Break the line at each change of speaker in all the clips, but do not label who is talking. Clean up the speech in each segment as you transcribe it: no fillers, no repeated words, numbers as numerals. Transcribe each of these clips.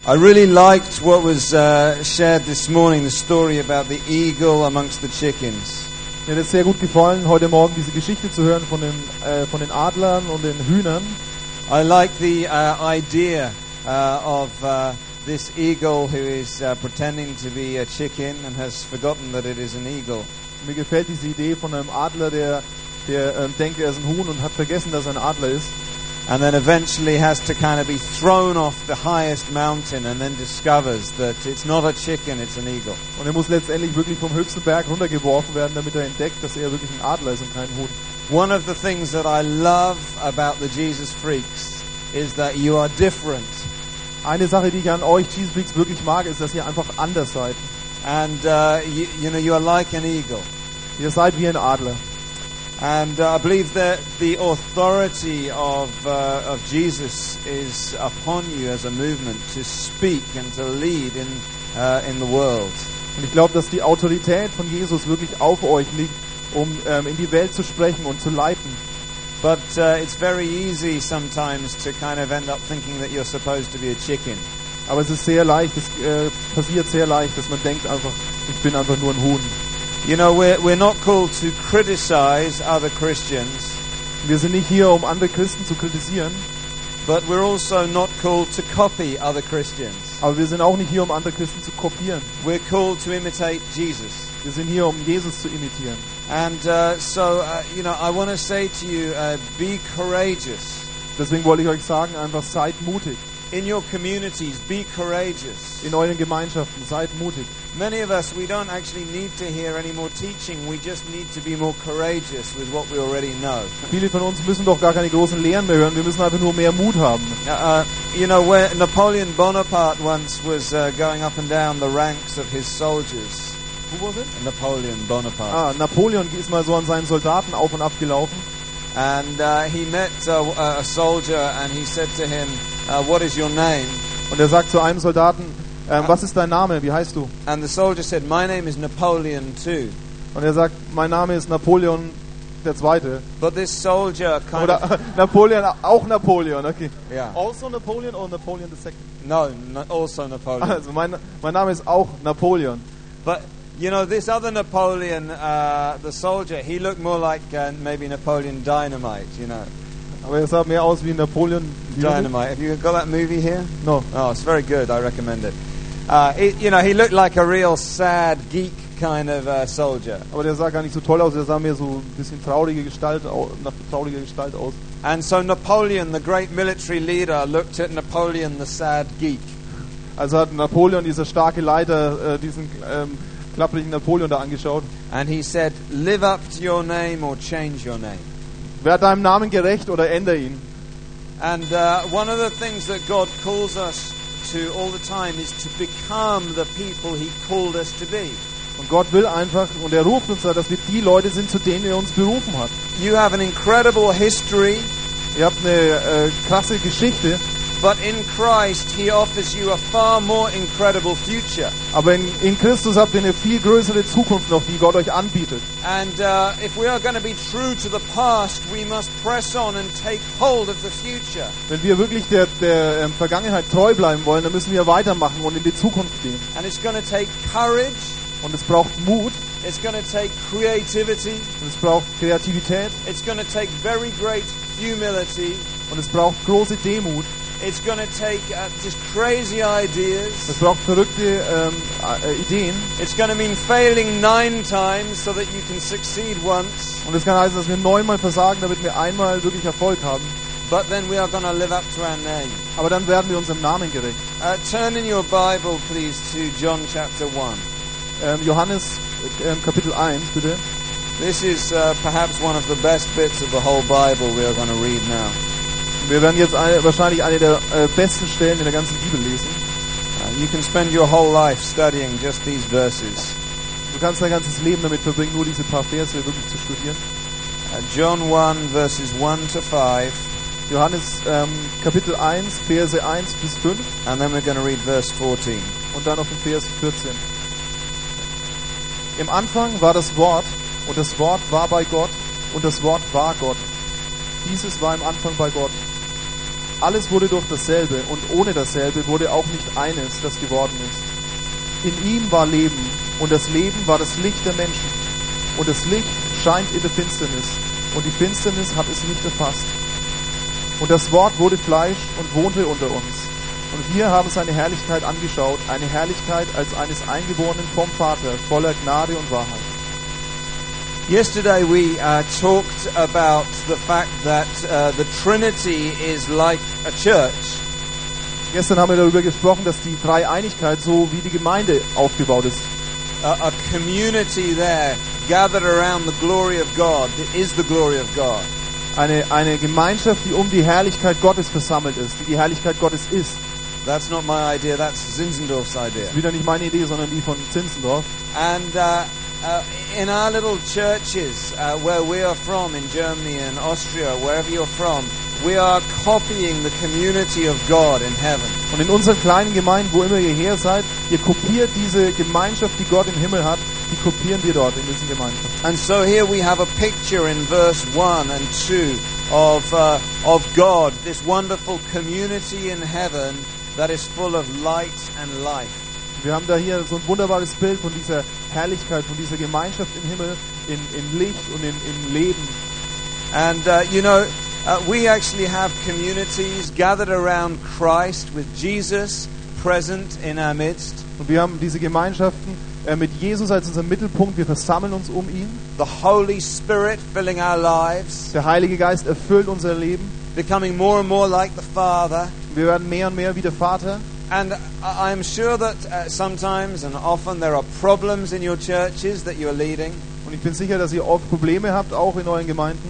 I really liked what was shared this morning, the story about the eagle amongst the chickens.
Mir hat es sehr gut gefallen, heute Morgen diese Geschichte zu hören von den Adlern und den Hühnern.
I like the idea of this eagle who is pretending to be a chicken and has forgotten that it is an eagle.
Mir gefällt diese Idee von einem Adler, der denkt, er ist ein Huhn und hat vergessen, dass er ein Adler ist.
And then eventually has to kind of be thrown off the highest mountain and then discovers that it's not a chicken, it's an eagle.
Und er muss letztendlich wirklich vom höchsten Berg runtergeworfen werden, damit er entdeckt, dass er wirklich ein Adler ist und kein Huhn.
One of the things that I love about the Jesus Freaks is that you are different.
Eine Sache, die ich an euch Jesus Freaks wirklich mag, ist, dass ihr einfach anders seid.
And you know, you are like an eagle.
Ihr seid wie ein Adler.
And I believe that the authority of Jesus is upon you as a movement to speak and to lead in the world.
Und ich glaube, dass die Autorität von Jesus wirklich auf euch liegt, um in die Welt zu sprechen und zu leiten.
But it's very easy sometimes to kind of end up thinking that you're supposed to be a chicken.
Aber es ist sehr leicht, es passiert sehr leicht, dass man denkt einfach, ich bin einfach nur ein Huhn.
You know, we're not called to criticize other Christians,
Wir sind nicht hier, um andere Christen zu kritisieren,
but we're also not called to copy other Christians.
aber wir sind auch nicht hier, um andere Christen zu kopieren.
We're called to imitate Jesus.
Wir sind hier, um Jesus zu imitieren.
And you know, I want to say to you, be courageous.
Deswegen wollte ich euch sagen, einfach seid mutig.
In your communities, be courageous.
In euren Gemeinschaften, seid mutig.
Many of us, we don't actually need to hear any more teaching. We just need to be more courageous with what we already know.
Viele von uns müssen doch gar keine großen Lehren mehr hören. Wir müssen einfach nur mehr Mut haben.
You know, where Napoleon Bonaparte once was going up and down the ranks of his soldiers.
Wo war es?
Napoleon Bonaparte.
Napoleon ist mal so an seinen Soldaten auf und ab gelaufen.
And he met a soldier and he said to him, what is your name?
Und er sagt zu einem Soldaten, was ist dein Name? Wie heißt du?
And the soldier said, my name is Napoleon too.
Und er sagt, mein Name ist Napoleon der Zweite.
But this soldier kind
Oder Napoleon, auch Napoleon, okay.
Yeah.
Also Napoleon or Napoleon II?
No, also Napoleon.
Also mein Name ist auch Napoleon.
But you know, this other Napoleon, the soldier, he looked more like maybe Napoleon Dynamite, you know.
Aber er sah mehr aus wie Napoleon
Dynamite. Have you got that movie here?
No.
Oh, it's very good. I recommend it. You know, he looked like a real sad geek kind of soldier.
Aber der sah gar nicht so toll aus. Der sah mehr so ein bisschen nach trauriger Gestalt aus.
And so Napoleon, the great military leader, looked at Napoleon, the sad geek.
Also hat Napoleon, dieser starke Leiter, diesen klapprigen Napoleon da angeschaut.
And he said, live up to your name or change your name.
Werd deinem Namen gerecht oder ändere ihn.
And one of the things that God calls us to all the time is to become the people He called us to be.
Und Gott will einfach, und er ruft uns da, dass wir die Leute sind, zu denen er uns berufen hat.
You have an incredible history.
Ihr habt eine krasse Geschichte.
But in Christ, He offers you a far more incredible future.
Aber in Christus habt ihr eine viel größere Zukunft noch, die Gott euch anbietet.
And if we are going to be true to the past, we must press on and take hold of the future.
Wenn wir wirklich der Vergangenheit treu bleiben wollen, dann müssen wir weitermachen und in die Zukunft gehen.
And it's going to take courage.
Und es braucht Mut.
It's going to take creativity.
Und es braucht Kreativität.
It's going to take very great humility.
Und es braucht große Demut.
It's going to take just crazy ideas.
Es braucht verrückte Ideen.
It's going to mean failing 9 times so that you can succeed once.
Und es kann heißen, dass wir 9-mal versagen, damit wir einmal wirklich Erfolg haben.
But then we are going to live up to our name.
Aber dann werden wir unserem Namen gerecht.
Turn in your Bible, please, to John chapter 1.
Johannes Kapitel 1, bitte.
This is perhaps one of the best bits of the whole Bible we are going to read now.
Wir werden jetzt wahrscheinlich eine der besten Stellen in der ganzen Bibel lesen.
You can spend your whole life studying just these verses.
Du kannst dein ganzes Leben damit verbringen, nur diese paar Verse wirklich zu studieren.
John 1, verses 1 to 5.
Johannes Kapitel 1, Verse 1 bis 5.
And then we're going to read verse 14.
Und dann noch den Vers 14. Im Anfang war das Wort, und das Wort war bei Gott, und das Wort war Gott. Dieses war im Anfang bei Gott. alles wurde durch dasselbe und ohne dasselbe wurde auch nicht eines, das geworden ist. In ihm war Leben und das Leben war das Licht der Menschen. Und das Licht scheint in der Finsternis und die Finsternis hat es nicht erfasst. Und das Wort wurde Fleisch und wohnte unter uns. Und wir haben seine Herrlichkeit angeschaut, eine Herrlichkeit als eines Eingeborenen vom Vater, voller Gnade und Wahrheit.
Yesterday we talked about the fact that the Trinity is like a church.
Gestern haben wir darüber gesprochen, dass die Dreieinigkeit so wie die Gemeinde aufgebaut ist.
A community there gathered around the glory of God. It is the glory of God.
Eine Gemeinschaft, die um die Herrlichkeit Gottes versammelt ist, die Herrlichkeit Gottes ist.
That's not my idea, that's Zinzendorf's idea.
Das ist wieder nicht meine Idee, sondern die von Zinzendorf.
And in our little churches where we are from, in Germany and Austria, wherever you're from, we are copying the community of God in heaven.
Und in unseren kleinen Gemeinden, wo immer ihr her seid, ihr kopiert diese Gemeinschaft, die Gott im Himmel hat, die kopieren wir dort in diesen Gemeinschaften.
And so here we have a picture in verse 1 and 2 of God, this wonderful community in heaven that is full of light and life.
Wir haben da hier so ein wunderbares Bild von dieser Herrlichkeit, von dieser Gemeinschaft im Himmel, in Licht und in Leben.
And we actually have communities gathered around Christ with Jesus present in our midst.
Und wir haben diese Gemeinschaften mit Jesus als unserem Mittelpunkt. Wir versammeln uns um ihn.
The Holy Spirit filling our lives.
Der Heilige Geist erfüllt unser Leben.
Becoming more and more like the Father.
Wir werden mehr und mehr wie der Vater.
And I'm sure that sometimes and often there are problems in your churches that you're leading.
Und ich bin sicher, dass ihr oft Probleme habt, auch in euren Gemeinden.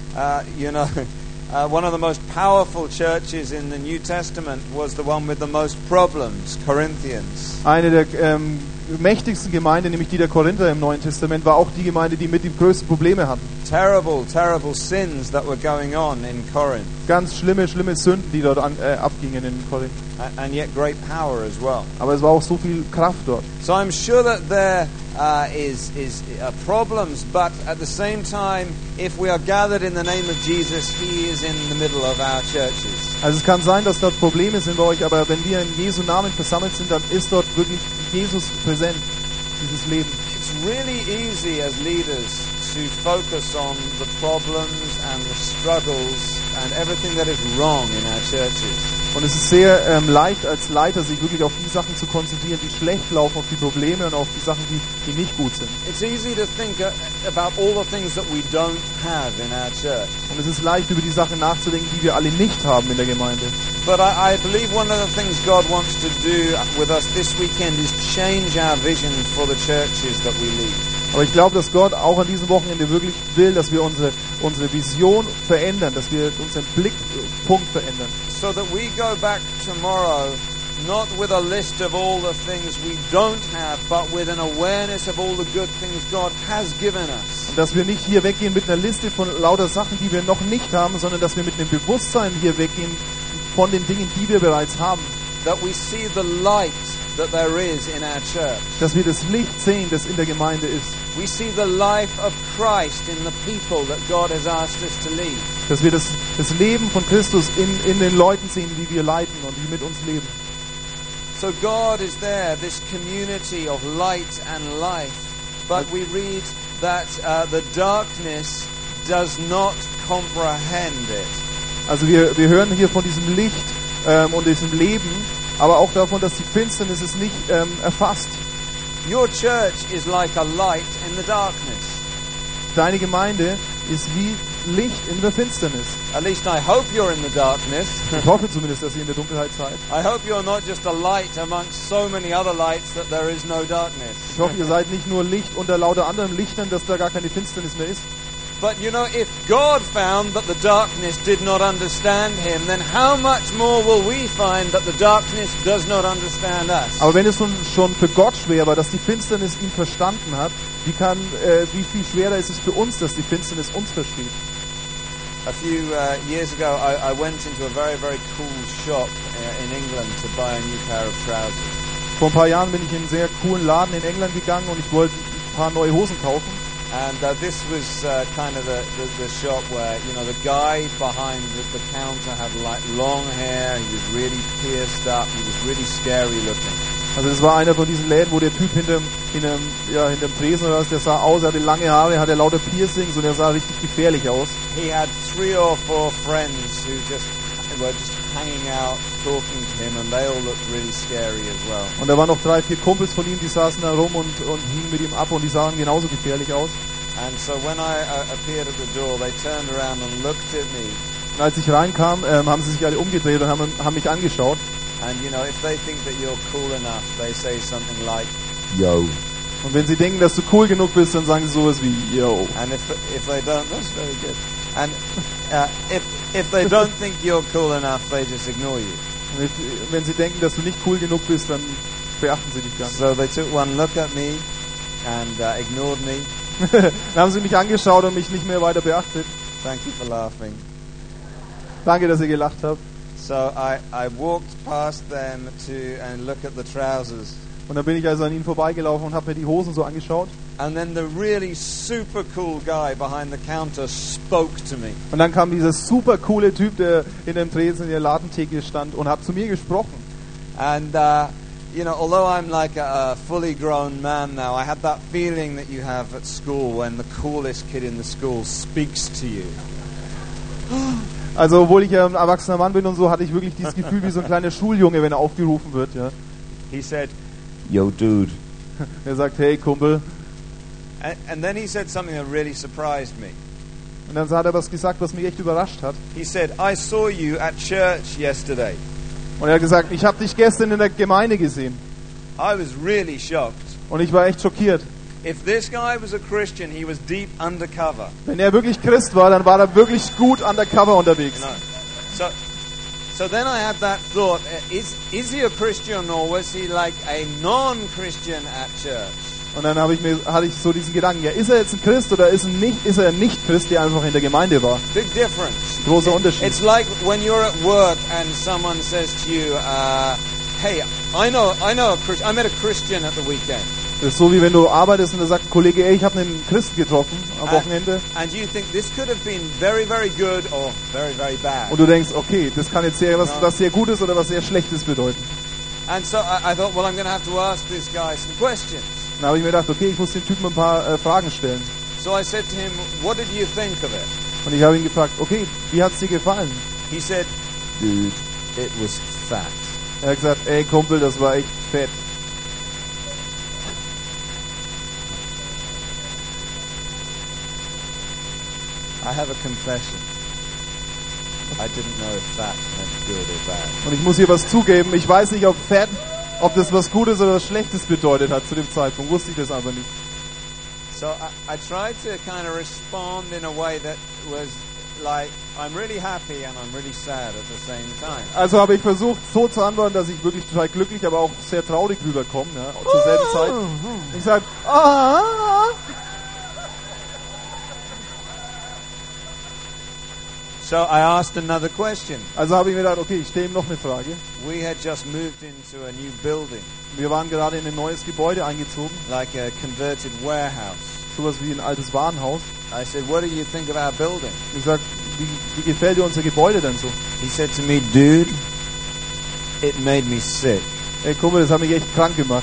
One of the most powerful churches in the New Testament was the one with the most problems, Corinthians.
Eine der mächtigsten Gemeinden, nämlich die der Korinther im Neuen Testament, war auch die Gemeinde, die mit die größten Probleme hatten.
Terrible, terrible sins that were going on in Corinth.
Ganz schlimme Sünden, die dort abgingen in Korinth.
And yet great power as well.
Aber es war auch so viel Kraft dort.
So I'm sure that there is problems, but at the same time, if we are gathered in the name of Jesus, He is in the middle of our churches.
Also es kann sein, dass dort Probleme sind bei euch, aber wenn wir in Jesu Namen versammelt sind, dann ist dort wirklich Jesus präsent, dieses Leben.
It's really easy as leaders to focus on the problems and the struggles and everything that is wrong in our churches.
Und es ist sehr leicht als Leiter, sich wirklich auf die Sachen zu konzentrieren, die schlecht laufen, auf die Probleme und auf die Sachen, die nicht gut sind.
It's easy to think about all the things that we don't have in our church.
Und es ist leicht, über die Sachen nachzudenken, die wir alle nicht haben in der Gemeinde.
But I believe one of the things God wants to do with us this weekend is change our vision for the churches that we lead.
Aber ich glaube, dass Gott auch an diesem Wochenende wirklich will, dass wir unsere Vision verändern, dass wir unseren Blickpunkt verändern.
So that we go back tomorrow not with a list of all the things we don't have, but with an awareness of all the good things God has given us.
Und dass wir nicht hier weggehen mit einer Liste von lauter Sachen, die wir noch nicht haben, sondern dass wir mit einem Bewusstsein hier weggehen von den Dingen, die wir bereits haben.
That we see the light that there is in our church.
Dass wir das Licht sehen, das in der Gemeinde ist.
We see the life of Christ in the people that God has asked us to lead.
Dass wir das Leben von Christus in den Leuten sehen, die wir leiten und die mit uns leben.
So God is there, this community of light and life. But we read that the darkness does not comprehend it.
Also wir hören hier von diesem Licht und diesem Leben, aber auch davon, dass die Finsternis es nicht erfasst.
Your church is like a light in the darkness.
Deine Gemeinde ist wie Licht in der Finsternis.
At least I hope you're in the darkness.
Ich hoffe zumindest, dass ihr in der Dunkelheit seid.
I hope you're not just a light amongst so many other lights that there is no darkness.
Ich hoffe, ihr seid nicht nur Licht unter lauter anderen Lichtern, dass da gar keine Finsternis mehr ist.
But you know, if God found that the darkness did not understand Him, then how much more will we find that the darkness does not understand us?
Aber wenn es schon für Gott schwer war, dass die Finsternis ihn verstanden hat, wie viel schwerer ist es für uns, dass die Finsternis uns versteht?
A few years ago, I went into a very, very cool shop in England to buy a new pair of trousers.
Vor ein paar Jahren bin ich in einen sehr coolen Laden in England gegangen und ich wollte ein paar neue Hosen kaufen.
And this was kind of the shop where, you know, the guy behind the counter had like long hair, he was really pierced up, he was really scary looking.
Also das war einer von diesen Läden, wo der Typ hinterm Tresen oder was, der sah aus, er hatte lange Haare, hatte lauter Piercings und er sah richtig gefährlich aus.
He had 3 or 4 friends who were just hanging out, talking to him, and they all looked really scary as well.
Und da waren noch 3, 4 Kumpels von ihm, die saßen da rum und hingen mit ihm ab und die sahen genauso gefährlich aus.
And so when I appeared at the door, they turned around and looked at me.
Und als ich reinkam, haben sie sich alle umgedreht und haben mich angeschaut.
And you know, if they think that you're cool enough, they say something like, "Yo."
Und wenn sie denken, dass du cool genug bist, dann sagen sie sowas wie Yo.
And if they don't, that's very good. And if they don't think you're cool enough, they just ignore you.
Und wenn sie denken, dass du nicht cool genug bist, dann beachten sie dich gar nicht.
So they took one look at me and ignored me.
Dann haben sie mich angeschaut und mich nicht mehr weiter beachtet.
Thank you for laughing.
Danke, dass ihr gelacht habt.
So I walked past them and looked at the trousers.
Und dann bin ich also an ihnen vorbeigelaufen und habe mir die Hosen so angeschaut.
And then the really super cool guy behind the counter spoke to me.
Und dann kam dieser super coole Typ, der in dem Tresen in der Ladentheke stand und hat zu mir gesprochen.
And you know, although I'm like a fully grown man now, I had that feeling that you have at school when the coolest kid in the school speaks to you.
Also obwohl ich ja ein erwachsener Mann bin und so, hatte ich wirklich dieses Gefühl wie so ein kleiner Schuljunge, wenn er aufgerufen wird. Ja.
He said, "Yo, dude."
Er sagt, hey Kumpel.
And then he said something that really surprised me.
Und dann hat er was gesagt, was mich echt überrascht hat.
He said, "I saw you at church yesterday."
Und er hat gesagt, ich habe dich gestern in der Gemeinde gesehen.
I was really shocked.
Und ich war echt schockiert.
If this guy was a Christian, he was deep undercover.
Wenn er wirklich Christ war, dann war er wirklich gut undercover unterwegs.
You know? So then I had that thought, is he a Christian or was he like a non-Christian at church?
Und dann hatte ich so diesen Gedanken, ja, ist er jetzt ein Christ oder ist er nicht Christ, der einfach in der Gemeinde war?
Big difference.
Großer Unterschied.
It's like when you're at work and someone says to you, hey, I know a Christian. I met a Christian at the weekend.
Das ist so, wie wenn du arbeitest und da sagt ein Kollege, ey, ich habe einen Christen getroffen am Wochenende.
And you think this could have been very, very good or very, very bad.
Und du denkst, okay, das kann jetzt was sehr Gutes oder was sehr Schlechtes bedeuten.
And so I thought, well, I'm going to have to ask this guy some questions.
Dann habe ich mir gedacht, okay, ich muss den Typen ein paar Fragen stellen.
So I said to him, what did you think of it?
Und ich habe ihn gefragt, okay, wie hat's dir gefallen?
He said, dude, it was fat.
Er hat gesagt, ey Kumpel, das war echt fett.
I have a confession. I didn't know if fat meant good or bad.
Und ich muss hier was zugeben, ich weiß nicht, ob das was Gutes oder was Schlechtes bedeutet hat zu dem Zeitpunkt, wusste ich das aber nicht.
So I tried to kind of respond in a way that was like, I'm really happy and I'm really sad at the same time.
Also habe ich versucht, so zu antworten, dass ich wirklich total glücklich, aber auch sehr traurig rüberkomme, ja, zur selben Zeit. Ich sage,
So I asked another question.
Also habe ich mir gedacht, okay, ich stelle ihm noch eine Frage.
We had just moved into a new building.
Wir waren gerade in ein neues Gebäude eingezogen.
Like a converted warehouse.
Sowas wie ein altes Warenhaus.
I said, what do you think of our building?
Ich sag, wie gefällt dir unser Gebäude denn so?
He said to me, dude, it made me sick.
Ey Kumpel, das hat mich echt krank gemacht.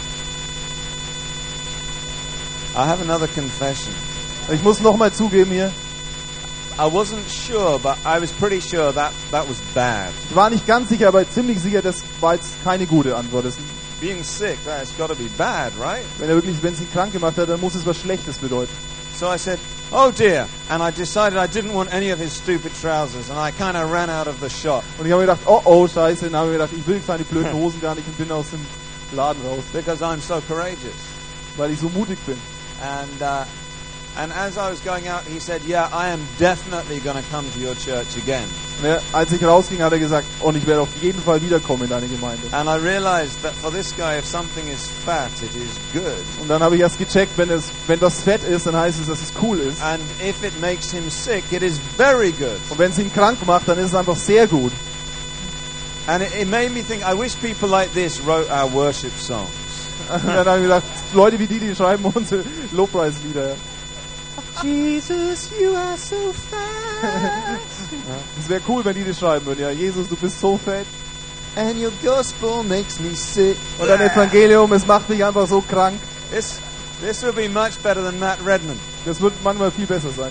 I have another confession.
Ich muss noch mal zugeben hier.
I wasn't sure, but I was pretty sure that was bad.
Ich war nicht ganz sicher, aber ziemlich sicher, das war jetzt keine gute Antwort.
Being sick, that's got to be bad, right?
Wenn es ihn krank gemacht hat, dann muss es was Schlechtes bedeuten.
So I said, oh dear, and I decided I didn't want any of his stupid trousers, and I kind of ran out of the shop.
Und ich habe mir gedacht, oh Scheiße, dann habe ich mir gedacht, ich will seine blöden Hosen gar nicht und bin aus dem Laden raus.
Because I'm so courageous.
Weil ich so mutig bin.
And as I was going out, he said, yeah, I am definitely going to come to your church again.
Und als ich rausging, hat er gesagt, und ich werde auf jeden Fall wiederkommen in deine Gemeinde.
And I realized that for this guy, if something is fat, it is good.
Und dann habe ich erst gecheckt, wenn das fett ist, dann heißt es, dass es cool ist.
And if it makes him sick, it is very good.
Und wenn es ihn krank macht, dann ist es einfach sehr gut.
And it made me think, I wish people like this wrote our worship songs.
Und dann habe ich gedacht, Leute wie die schreiben unsere Lobpreislieder.
Jesus, you are so fat.
Es wäre cool, wenn die das schreiben würden. Ja, Jesus, du bist so fett.
And your gospel makes me sick.
Und dein Evangelium, es macht mich einfach so krank.
This would be much better than Matt Redman.
Das wird manchmal viel besser sein.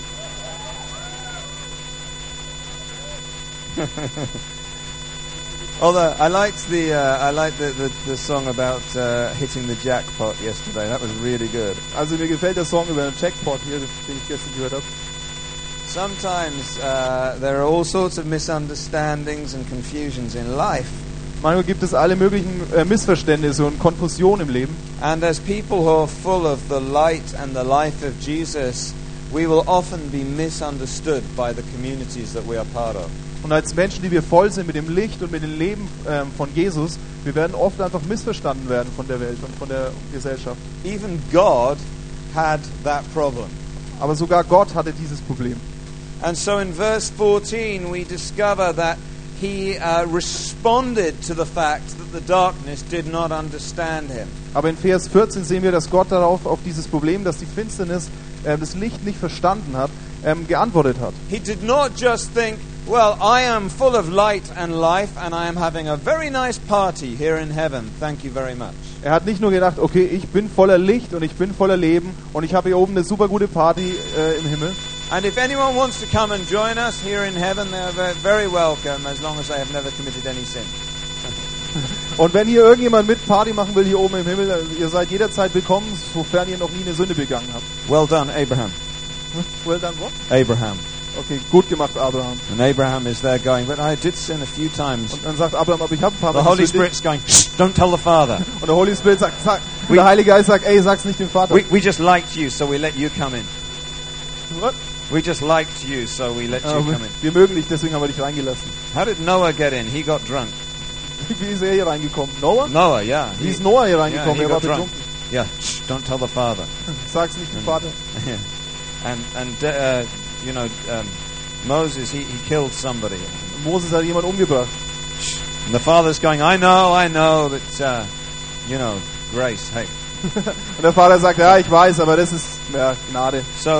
Although I liked the song about hitting the jackpot yesterday. That was really good.
Also mir gefällt der Song über den Jackpot hier, den ich gestern gehört habe.
Sometimes there are all sorts of misunderstandings and confusions in life.
Manchmal gibt es alle möglichen Missverständnisse und Konfusion im Leben.
And as people who are full of the light and the life of Jesus, we will often be misunderstood by the communities that we are part of.
Und als Menschen, die wir voll sind mit dem Licht und mit dem Leben von Jesus, wir werden oft einfach missverstanden werden von der Welt und von der Gesellschaft.
Even God had that problem.
Aber sogar Gott hatte dieses Problem.
And so in verse 14 we discover that he responded to the fact that the darkness did not understand him.
Aber in Vers 14 sehen wir, dass Gott darauf auf dieses Problem, dass die Finsternis das Licht nicht verstanden hat, geantwortet hat.
He did not just think, well, I am full of light and life and I am having a very nice party here in heaven. Thank you very much.
Er hat nicht nur gedacht, okay, ich bin voller Licht und ich bin voller Leben und ich habe hier oben eine super gute Party im Himmel.
And if anyone wants to come and join us here in heaven, they are very welcome as long as they have never committed any sin.
Und wenn hier irgendjemand mit Party machen will hier oben im Himmel, ihr seid jederzeit willkommen, sofern ihr noch nie eine Sünde begangen habt.
Well done, Abraham.
Well done, what?
Abraham.
Okay, gut gemacht, Abraham.
And Abraham is there going, but I did sin a few times.
Und dann sagt Abraham, aber ich habe ein paar
The
Mal
Holy
gesündigt.
Spirit's going, shh, don't tell the Father.
Und der Holy Spirit sagt, der Heilige Geist sagt, ey, sag's nicht dem Vater.
We just liked you, so we let you come in.
What?
We just liked you, so we let you come in.
Wir mögen dich, deswegen haben wir dich reingelassen.
How did Noah get in? He got drunk.
Wie ist er hier reingekommen? Noah?
Noah, yeah.
Wie ist Noah hier reingekommen?
he
Er war
got drunk.
betrunken.
Yeah, shh, don't tell the Father.
Sag's nicht dem Vater.
Moses, he killed somebody.
Moses hat jemand umgebracht.
And the Father's going, I know that, grace, hey.
Und der Vater sagt, ja, ich weiß, aber das ist Gnade.
So,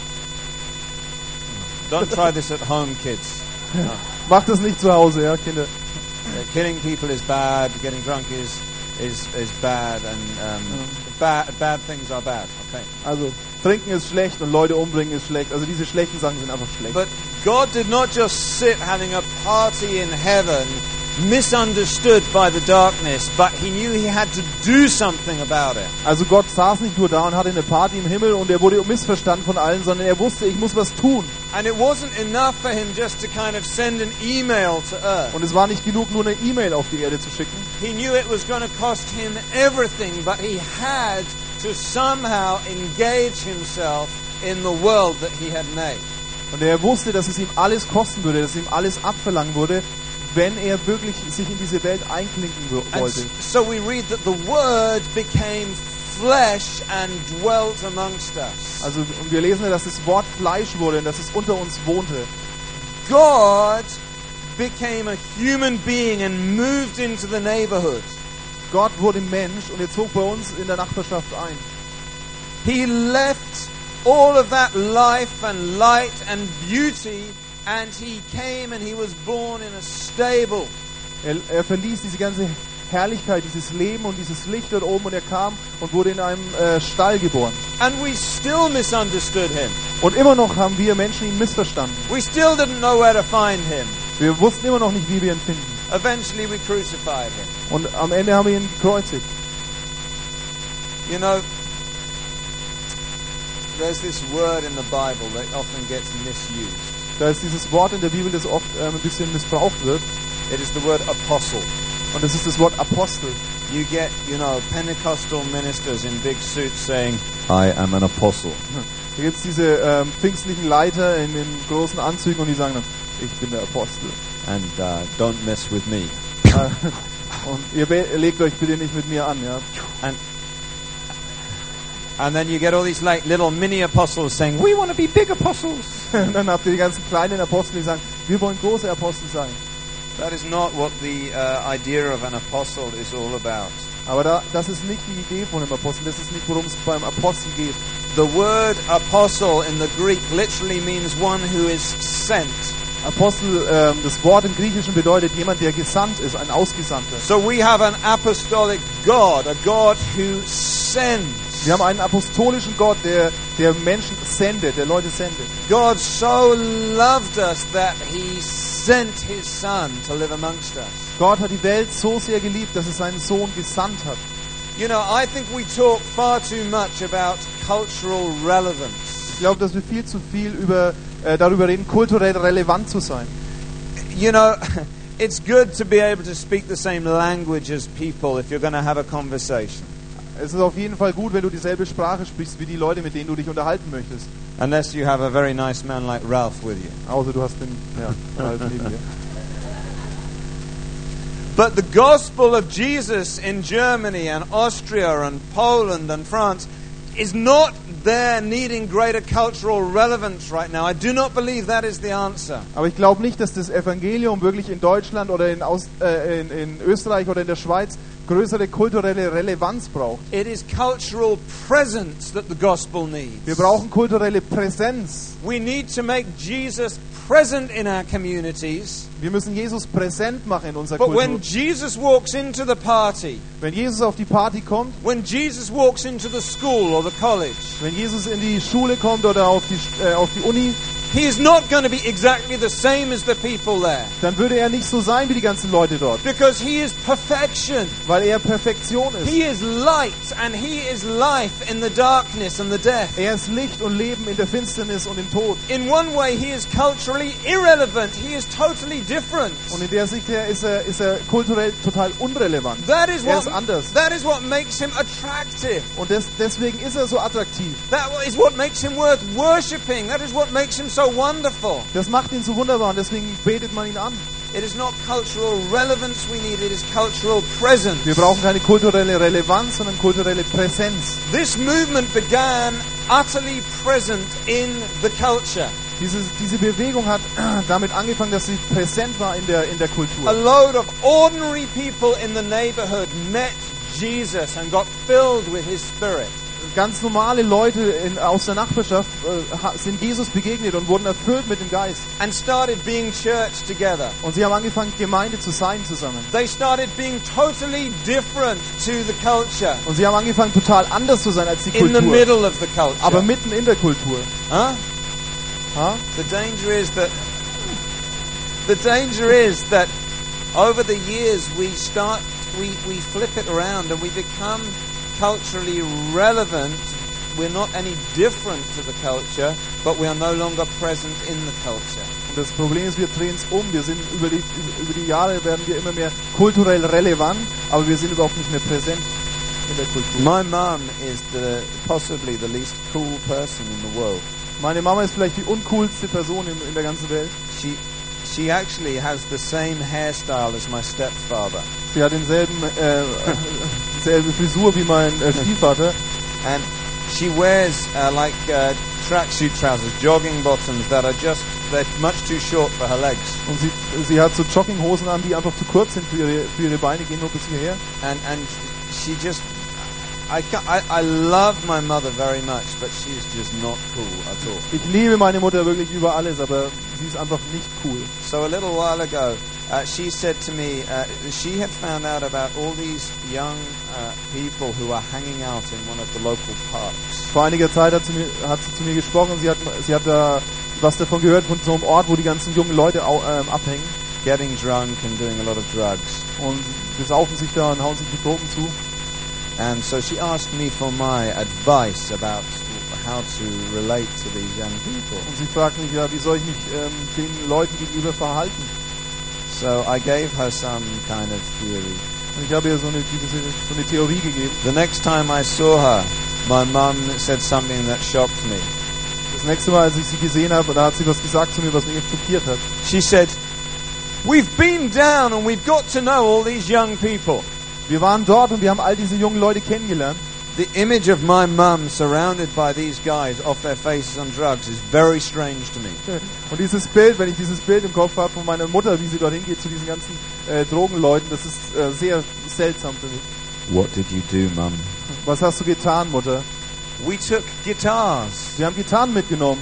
don't try this at home, kids.
Macht das nicht zu Hause, ja, Kinder.
Killing people is bad, getting drunk is bad, and bad things are bad, okay?
Also, trinken ist schlecht und Leute umbringen ist schlecht. Also diese schlechten Sachen sind einfach schlecht.
But God did not just sit having a party in heaven, misunderstood by the darkness, but he knew he had to do something about it.
Also Gott saß nicht nur da und hatte eine Party im Himmel und er wurde missverstanden von allen, sondern er wusste, ich muss was tun.
And it wasn't enough for him just to kind of send an email to earth.
Und es war nicht genug, nur eine E-Mail auf die Erde zu schicken.
He knew it was going to cost him everything, but he had to somehow engage himself in the world that he had made.
Und er wusste, dass es ihm alles kosten würde, dass ihm alles abverlangen würde, wenn er wirklich sich in diese Welt einklinken wollte.
So we read that the Word became flesh and dwelt amongst us.
Also und wir lesen, dass das Wort Fleisch wurde und dass es unter uns wohnte.
God became a human being and moved into the neighborhood.
Gott wurde Mensch und er zog bei uns in der Nachbarschaft ein.
He left all of that life and light and beauty, and he came and he was born in a stable.
Er verließ diese ganze Herrlichkeit, dieses Leben und dieses Licht dort oben und er kam und wurde in einem Stall geboren.
And we still misunderstood him.
Und immer noch haben wir Menschen ihn missverstanden.
We still didn't know where to find him.
Wir wussten immer noch nicht, wie wir ihn finden.
Eventually we crucified him.
Und am Ende haben wir ihn gekreuzigt.
You know, there's this word in the Bible that often gets misused.
Da ist dieses Wort in der Bibel, das oft ein bisschen missbraucht wird.
It is the word apostle.
Und das ist das Wort Apostel.
You get, Pentecostal ministers in big suits saying, I am an apostle.
Da gibt es diese pfingstlichen Leiter in den großen Anzügen und die sagen dann, ich bin der Apostel.
And don't mess with me.
Und ihr legt euch bitte nicht mit mir an, ja.
And then you get all these like little mini apostles saying, we want to be big apostles.
Und dann habt ihr die ganzen kleinen Apostel, die sagen, wir wollen große Apostel sein.
That is not what the idea of an apostle is all about.
Aber das ist nicht die Idee von einem Apostel, das ist nicht, worum es beim Apostel geht.
The word apostle in the Greek literally means one who is sent.
Apostel, das Wort im Griechischen bedeutet jemand, der gesandt ist, ein Ausgesandter.
So we have an apostolic God, a God who sends.
Wir haben einen apostolischen Gott, der Menschen sendet, der Leute sendet.
God so loved us that he sent his son to live amongst us.
Gott hat die Welt so sehr geliebt, dass er seinen Sohn gesandt hat.
You know, I think we talk far too much about cultural relevance.
Ich glaube, dass wir viel zu viel darüber reden, kulturell relevant zu sein.
You know, it's good to be able to speak the same language as people if you're going to have a conversation.
Es ist auf jeden Fall gut, wenn du dieselbe Sprache sprichst wie die Leute, mit denen du dich unterhalten möchtest.
Unless you have a very nice man like Ralph with you.
Außer du hast den Ralf neben dir.
But the gospel of Jesus in Germany and Austria and Poland and France is not there needing greater cultural relevance right now. I do not believe that is the answer.
Aber ich glaube nicht, dass das Evangelium wirklich in Deutschland oder in Österreich oder in der Schweiz größere kulturelle Relevanz braucht.
It is cultural presence that the gospel needs.
Wir brauchen kulturelle Präsenz.
We need to make Jesus present in our communities.
Wir müssen Jesus präsent machen in unserer
But
Kultur.
when Jesus walks into the party,
Wenn Jesus auf die Party kommt,
when Jesus walks into the school or the college,
wenn Jesus in die Schule kommt oder auf die Uni,
he is not going to be exactly the same as the people there.
dann würde er nicht so sein wie die ganzen Leute dort,
Because he is perfection.
weil er Perfektion ist.
He is light and he is life in the darkness and the death.
Er ist Licht und Leben in der Finsternis und im Tod.
In one way he is culturally irrelevant. He is totally different.
Und in der Sicht her ist er kulturell total unrelevant.
That is
Er ist anders.
what makes him attractive.
Und deswegen ist er so attraktiv.
That is what makes him worth worshipping. That is what makes him so wonderful.
Das macht ihn so wunderbar und deswegen betet man ihn an.
It is not cultural relevance we need, it is cultural presence.
Wir brauchen keine kulturelle Relevanz, sondern kulturelle Präsenz.
This movement began utterly present in the culture.
Diese Bewegung hat damit angefangen, dass sie präsent war in der
A
Kultur.
load of ordinary people in the neighborhood met Jesus and got filled with his spirit.
Ganz normale Leute aus der Nachbarschaft sind Jesus begegnet und wurden erfüllt mit dem Geist.
And started being church together.
Und sie haben angefangen, Gemeinde zu sein zusammen.
They started being totally different to the culture.
Und sie haben angefangen, total anders zu sein als die
In the
Kultur.
middle of the culture.
Aber mitten in der Kultur.
Huh?
Ha?
The danger is that over the years we flip it around and we become culturally relevant. We're not any different to the culture, but we are no longer present in the culture.
Und das Problem ist, wir drehen es um. Wir sind über die Jahre werden wir immer mehr kulturell relevant, aber wir sind überhaupt nicht mehr präsent in der Kultur.
My mum is possibly the least cool person in the world.
Meine Mama ist vielleicht die uncoolste Person in der ganzen Welt.
She actually has the same hairstyle as my stepfather.
Sie hat selbe Frisur wie mein Stiefvater.
And she wears tracksuit trousers, jogging bottoms that are they're much too short for her legs.
Und sie hat so Jogginghosen an, die einfach zu kurz sind für ihre Beine, gehen nur bis hierher.
And she just I love my mother very much, but she's just not cool at all.
Ich liebe meine Mutter wirklich über alles, aber sie ist einfach nicht cool.
So a little while ago, she said to me, she had found out about all these young people who are hanging out in one of the local parks.
Vor einiger Zeit hat sie zu mir gesprochen und sie hat da was davon gehört, von so einem Ort, wo die ganzen jungen Leute abhängen.
Getting drunk and doing a lot of drugs.
Und sie saufen sich da und hauen sich die Drogen zu.
And so she asked me for my advice about how to relate to these young people.
Und sie fragt mich, ja, wie soll ich mich den Leuten gegenüber verhalten?
So I gave her some kind of theory.
Und ich habe ihr so eine Theorie gegeben.
The next time I saw her, my mum said something that shocked me.
Das nächste Mal, als ich sie gesehen habe, da hat sie was gesagt zu mir, was mich echt schockiert hat.
She said, "We've been down and we've got to know all these young people."
Wir waren dort und wir haben all diese jungen Leute kennengelernt.
The image of my mum surrounded by these guys off their faces on drugs is very strange to me.
Und dieses Bild, wenn ich dieses Bild im Kopf habe von meiner Mutter, wie sie dorthin geht zu diesen ganzen Drogenleuten, das ist sehr seltsam für mich.
What did you do, Mum?
Was hast du getan, Mutter?
We took guitars.
Wir haben Gitarren mitgenommen.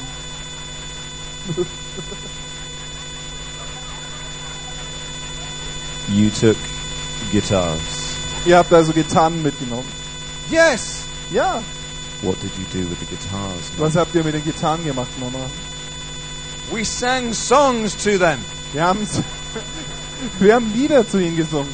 You took guitars.
Ihr habt also Gitarren mitgenommen.
Yes.
Ja.
What did you do with the guitars?
Was habt ihr mit den Gitarren gemacht, Mama?
We sang songs to them.
Wir haben Lieder zu ihnen gesungen.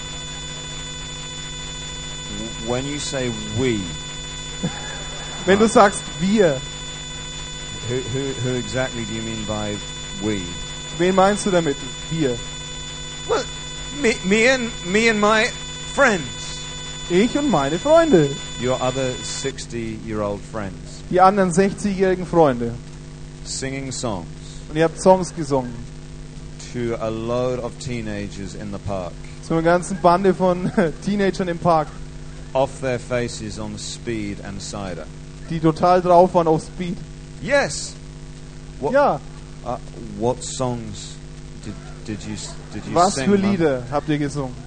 When you say we,
Wenn du sagst wir,
who exactly do you mean by we?
wen meinst du damit? Wir.
Well, me and my friends.
Ich und meine Freunde.
Your other 60-year-old friends.
Die anderen 60-jährigen Freunde.
Singing songs
Und ihr habt Songs gesungen.
to a load of teenagers in the park.
Zu einer ganzen Bande von Teenagern im Park,
Off their faces on speed and cider.
die total drauf waren auf Speed.
Yes. What,
Ja,
what songs did you
was
sing?
für
Mum?
Lieder habt ihr gesungen?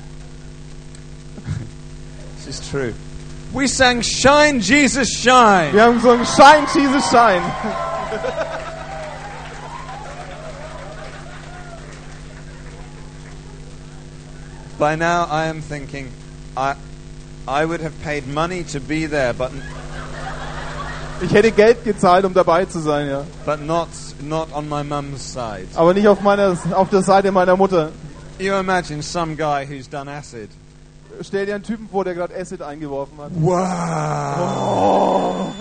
This is true. We sang Shine, Jesus, Shine.
Wir haben gesungen, Shine, Jesus, Shine.
By now I am thinking, I would have paid money to be there, but
Ich hätte Geld gezahlt, um dabei zu sein, ja.
not on my mum's side.
Aber nicht auf der Seite meiner Mutter.
You imagine some guy who's done acid.
Stell dir einen Typen vor, der gerade Acid eingeworfen hat.
Wow.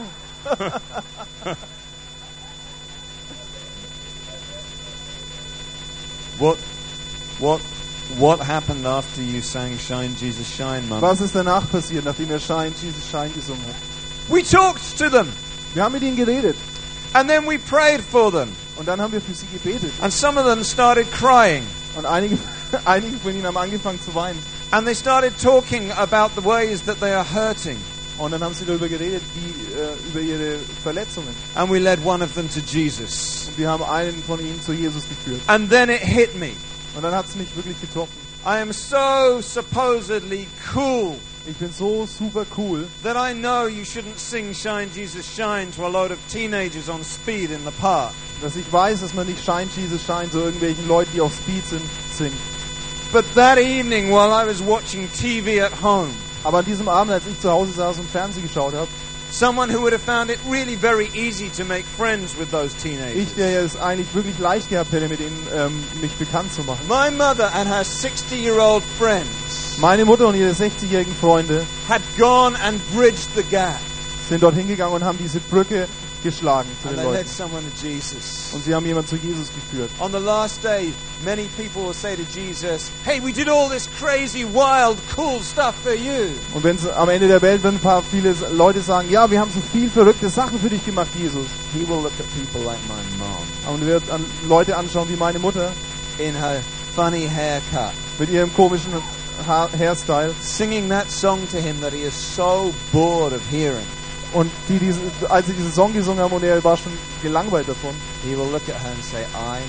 What happened after you sang Shine, Jesus, Shine, Mum?
Was ist danach passiert, nachdem er Shine, Jesus, Shine gesungen hat?
We talked to them,
Wir haben mit ihnen geredet.
and then we prayed for them,
Und dann haben wir für sie gebetet.
and some of them started crying,
Und einige von ihnen haben angefangen zu weinen.
and they started talking about the ways that they are hurting,
Und dann haben sie darüber geredet, über ihre Verletzungen.
and we led one of them to Jesus.
Und wir haben einen von ihnen zu Jesus geführt.
And then it hit me.
Und dann hat es mich wirklich getroffen.
I am so supposedly cool
Ich bin so super cool,
that I know you shouldn't sing Shine, Jesus, Shine to a load of teenagers on speed in the park.
dass ich weiß, dass man nicht Shine, Jesus, Shine zu irgendwelchen Leuten, die auf Speed sind, singt.
But that evening, while I was watching TV at home,
Aber an diesem Abend, als ich zu Hause saß und Fernsehen geschaut habe,
someone who would have found it really very easy to make friends with those
ich,
teenagers,
der es eigentlich wirklich leicht gehabt hätte, mit ihnen mich bekannt zu machen.
my mother and her 60-year-old friends
Meine Mutter und ihre 60-jährigen Freunde
had gone and bridged the gap.
sind dort hingegangen und haben diese Brücke geschlagen zu
And
den
they led
Leuten.
someone to Jesus.
Und sie haben jemanden zu Jesus geführt.
On the last day, many people will say to Jesus, hey, we did all this crazy, wild, cool stuff for you.
Und wenn es am Ende der Welt, wenn viele Leute sagen, ja, wir haben so viel verrückte Sachen für dich gemacht, Jesus.
He will look at people like my mom
Aber er wird Leute anschauen wie meine Mutter
in her funny haircut,
mit ihrem komischen Hairstyle
singing that song to him that he is so bored of hearing.
und als sie diesen Song gesungen haben und er war schon gelangweilt davon.
He will look at her and say, I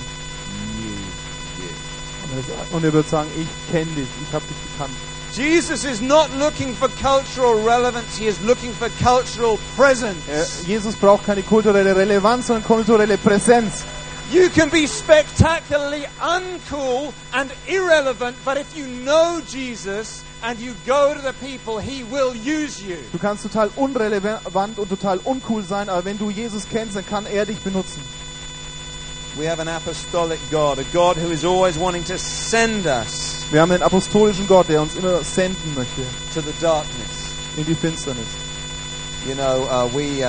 knew you.
Und er wird sagen, ich kenne dich, ich habe dich gekannt.
Jesus is not looking for cultural relevance, he is looking for cultural presence.
Jesus braucht keine kulturelle Relevanz, sondern kulturelle Präsenz.
You can be spectacularly uncool and irrelevant, but if you know Jesus and you go to the people, he will use you.
Du kannst total unrelevant und total uncool sein, aber wenn du Jesus kennst, dann kann er dich benutzen.
We have an apostolic God, a God who is always wanting to send us
Wir haben einen apostolischen Gott, der uns immer senden möchte
to the darkness.
in die Finsternis.
You know, we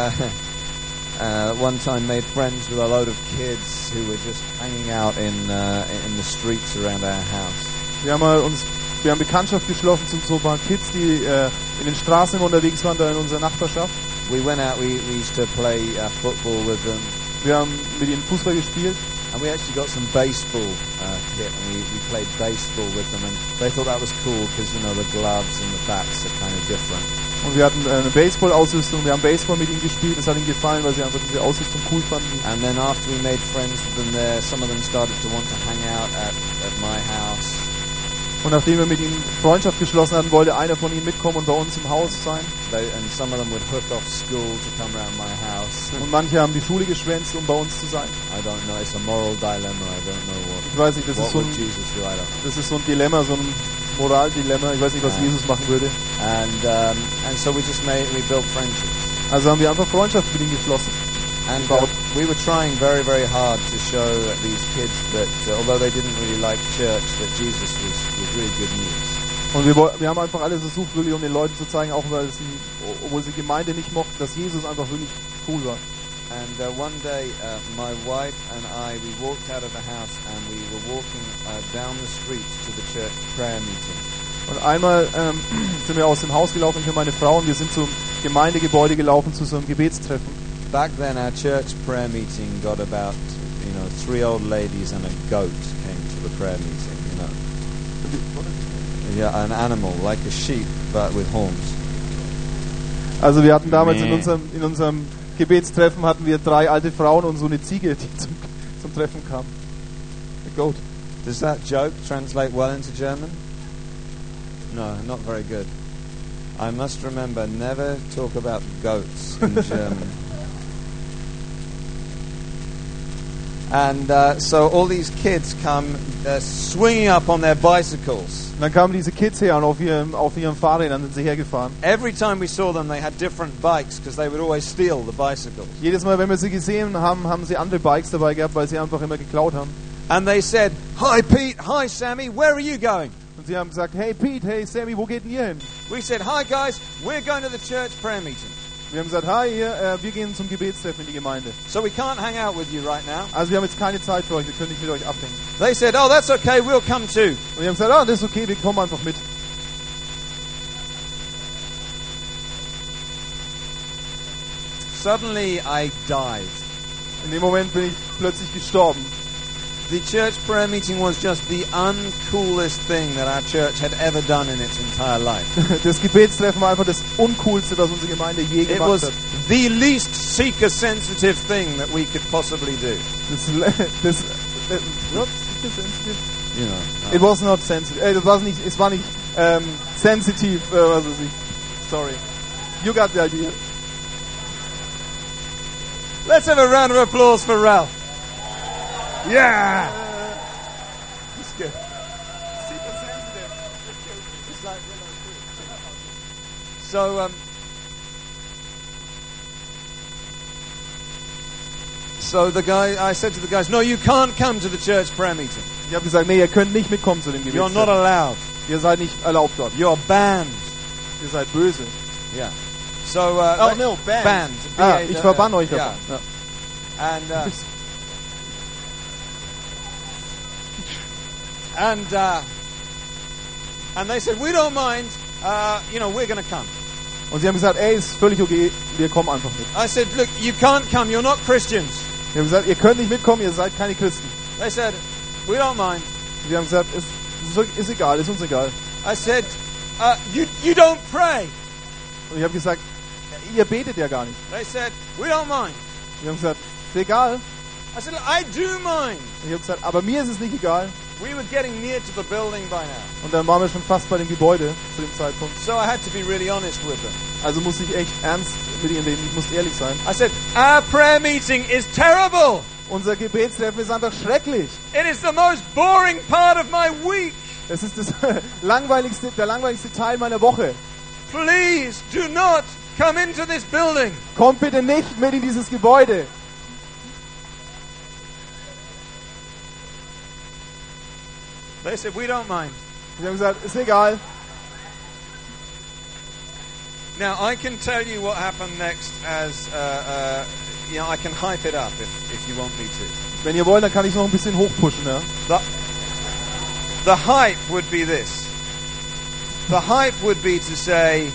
one time made friends with a load of kids who were just hanging out in the streets around our house.
Wir haben Bekanntschaft geschlossen zu so ein paar Kids, die in den Straßen unterwegs waren, da in unserer Nachbarschaft.
We went out, we used to play football with them.
Wir haben mit ihnen Fußball gespielt.
And we actually got some baseball kit, and we played baseball with them, and they thought that was cool because, you know, the gloves and the bats are kind of different.
Und wir hatten eine Baseball-Ausrüstung, wir haben Baseball mit ihnen gespielt, das hat ihnen gefallen, weil sie einfach diese Ausrüstung cool fanden.
And then after we made friends with them there, some of them started to want to hang out at my house.
Und nachdem wir mit ihnen Freundschaft geschlossen hatten, wollte einer von ihnen mitkommen und bei uns im Haus sein.
And some of them would hook off school to come around my house.
Und manche haben die Schule geschwänzt, um bei uns zu sein.
I don't know. It's a moral dilemma. I don't know
Ich weiß nicht,
what would Jesus do. I don't know.
das ist so ein Dilemma, so ein Moraldilemma. Ich weiß nicht, was
Ja.
Jesus machen würde.
And so we built friendships.
Also haben wir einfach Freundschaft mit ihm geschlossen.
And we were trying very, very hard to show these kids that although they didn't really like church, that Jesus was really good news.
Und wir haben einfach alles versucht, wirklich um den Leuten zu zeigen, auch obwohl sie Gemeinde nicht mochten, dass Jesus einfach wirklich cool war.
And one day, my wife and I, we walked out of the house and we were walking down the street to the church prayer meeting.
Und einmal sind wir aus dem Haus gelaufen, ich und meine Frau, und wir sind zum Gemeindegebäude gelaufen, zu so einem Gebetstreffen.
Back then, our church prayer meeting got about, 3 old ladies and a goat came to the prayer meeting, Yeah, an animal, like a sheep, but with horns.
Also wir hatten damals
Nee.
in unserem Gebetstreffen hatten wir 3 alte Frauen und so eine Ziege, die zum Treffen kam. A goat.
Does that joke translate well into German? No, not very good. I must remember, never talk about goats in German. And so all these kids come swinging up on their bicycles.
Und dann kamen diese Kids her und auf ihren Fahrrädern sind sie hergefahren.
Every time we saw them, they had different bikes because they would always steal the bicycles.
Jedes Mal, wenn wir sie gesehen haben, haben sie andere Bikes dabei gehabt, weil sie einfach immer geklaut haben.
And they said, "Hi Pete, hi Sammy, where are you going?"
Und sie haben gesagt, hey Pete, hey Sammy, wo geht denn ihr hin?
We said, "Hi guys, we're going to the church prayer meeting."
Wir haben gesagt, hi, wir gehen zum Gebetstreffen in die Gemeinde.
So we can't hang out with you right now.
Also wir haben jetzt keine Zeit für euch, wir können nicht mit euch abhängen.
They said, "Oh, that's okay, we'll come too."
Und wir haben gesagt, das ist okay, wir kommen einfach mit.
Suddenly I died.
In dem Moment bin ich plötzlich gestorben.
The church prayer meeting was just the uncoolest thing that our church had ever done in its entire life.
Das Gebetstreffen war einfach das Uncoolste, was unsere Gemeinde je
It
gemacht
was
hat.
the least seeker-sensitive thing that we could possibly do. You know.
It was not sensitive. Es war nicht sensitive, was weiß ich. Sorry. You got the idea.
Let's have a round of applause for Ralph. Yeah.
That's good. Super sensitive. It's like
So the guy, I said to the guys, "No, you can't come to the church prayer meeting.
Ich habe gesagt, nee, ihr könnt nicht mitkommen zu dem
You're not
Gebetstreffen.
allowed.
Ihr seid nicht erlaubt dort.
You're banned."
Ihr seid böse.
Yeah. So
Oh no, banned.
banned.
Ich verbann euch davon.
Yeah.
Ja.
And they said, "We don't mind. We're going to come."
Und sie haben gesagt, ey, ist völlig okay, wir kommen einfach mit.
I said, "Look, you can't come. You're not Christians."
Wir haben gesagt, ihr könnt nicht mitkommen, ihr seid keine Christen.
They said, "We don't mind."
Sie haben gesagt, ist egal, ist uns egal.
I said, "You don't pray."
Und ich habe gesagt, ihr betet ja gar nicht.
They said, "We don't mind."
Wir haben gesagt, ist egal.
I said, "I do mind."
Und ich habe gesagt, aber mir ist es nicht egal.
We were getting near to the building by now,
Und dann waren wir schon fast bei dem Gebäude zu dem Zeitpunkt.
so I had to be really honest with them.
Also musste ich echt ernst mit ihnen reden, ich musste ehrlich sein.
I said, "Our prayer meeting is terrible.
Unser Gebetstreffen ist einfach schrecklich.
It is the most boring part of my week.
Es ist der langweiligste Teil meiner Woche.
Please do not come into this building."
Kommt bitte nicht mit in dieses Gebäude.
They said, "We don't mind."
Sie haben gesagt, ist egal.
Now, I can tell you what happened next as, I can hype it up if you want me to.
Wenn ihr wollt, dann kann ich noch ein bisschen hochpushen. Ja?
The hype would be this. The hype would be to say,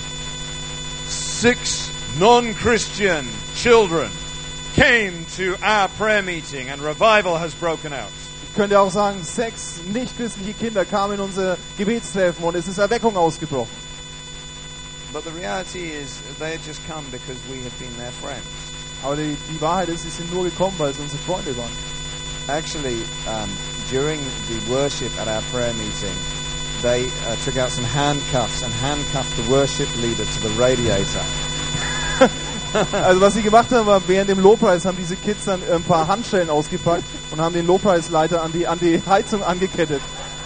6 non-Christian children came to our prayer meeting and revival has broken out.
Könnt ihr auch sagen, 6 nicht-christliche Kinder kamen in unser Gebetstreffen und es ist Erweckung ausgebrochen.
But the reality is, they had just come because we had been their friends.
Aber die Wahrheit ist, sie sind nur gekommen, weil sie unsere Freunde waren.
Actually, during the worship at our prayer meeting, they took out some handcuffs and handcuffed the worship leader to the radiator.
Also was sie gemacht haben, war während dem Lobpreis haben diese Kids dann ein paar Handschellen ausgepackt und haben den Lobpreisleiter an die Heizung angekettet.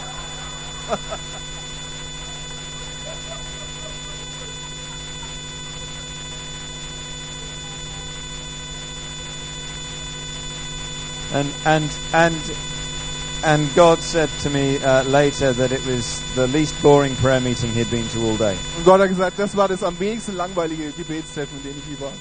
And God said to me later that it was the least boring prayer meeting he'd been to all day.
Und Gott hat gesagt, das war das am wenigsten langweilige Gebetstreffen, in dem ich je war.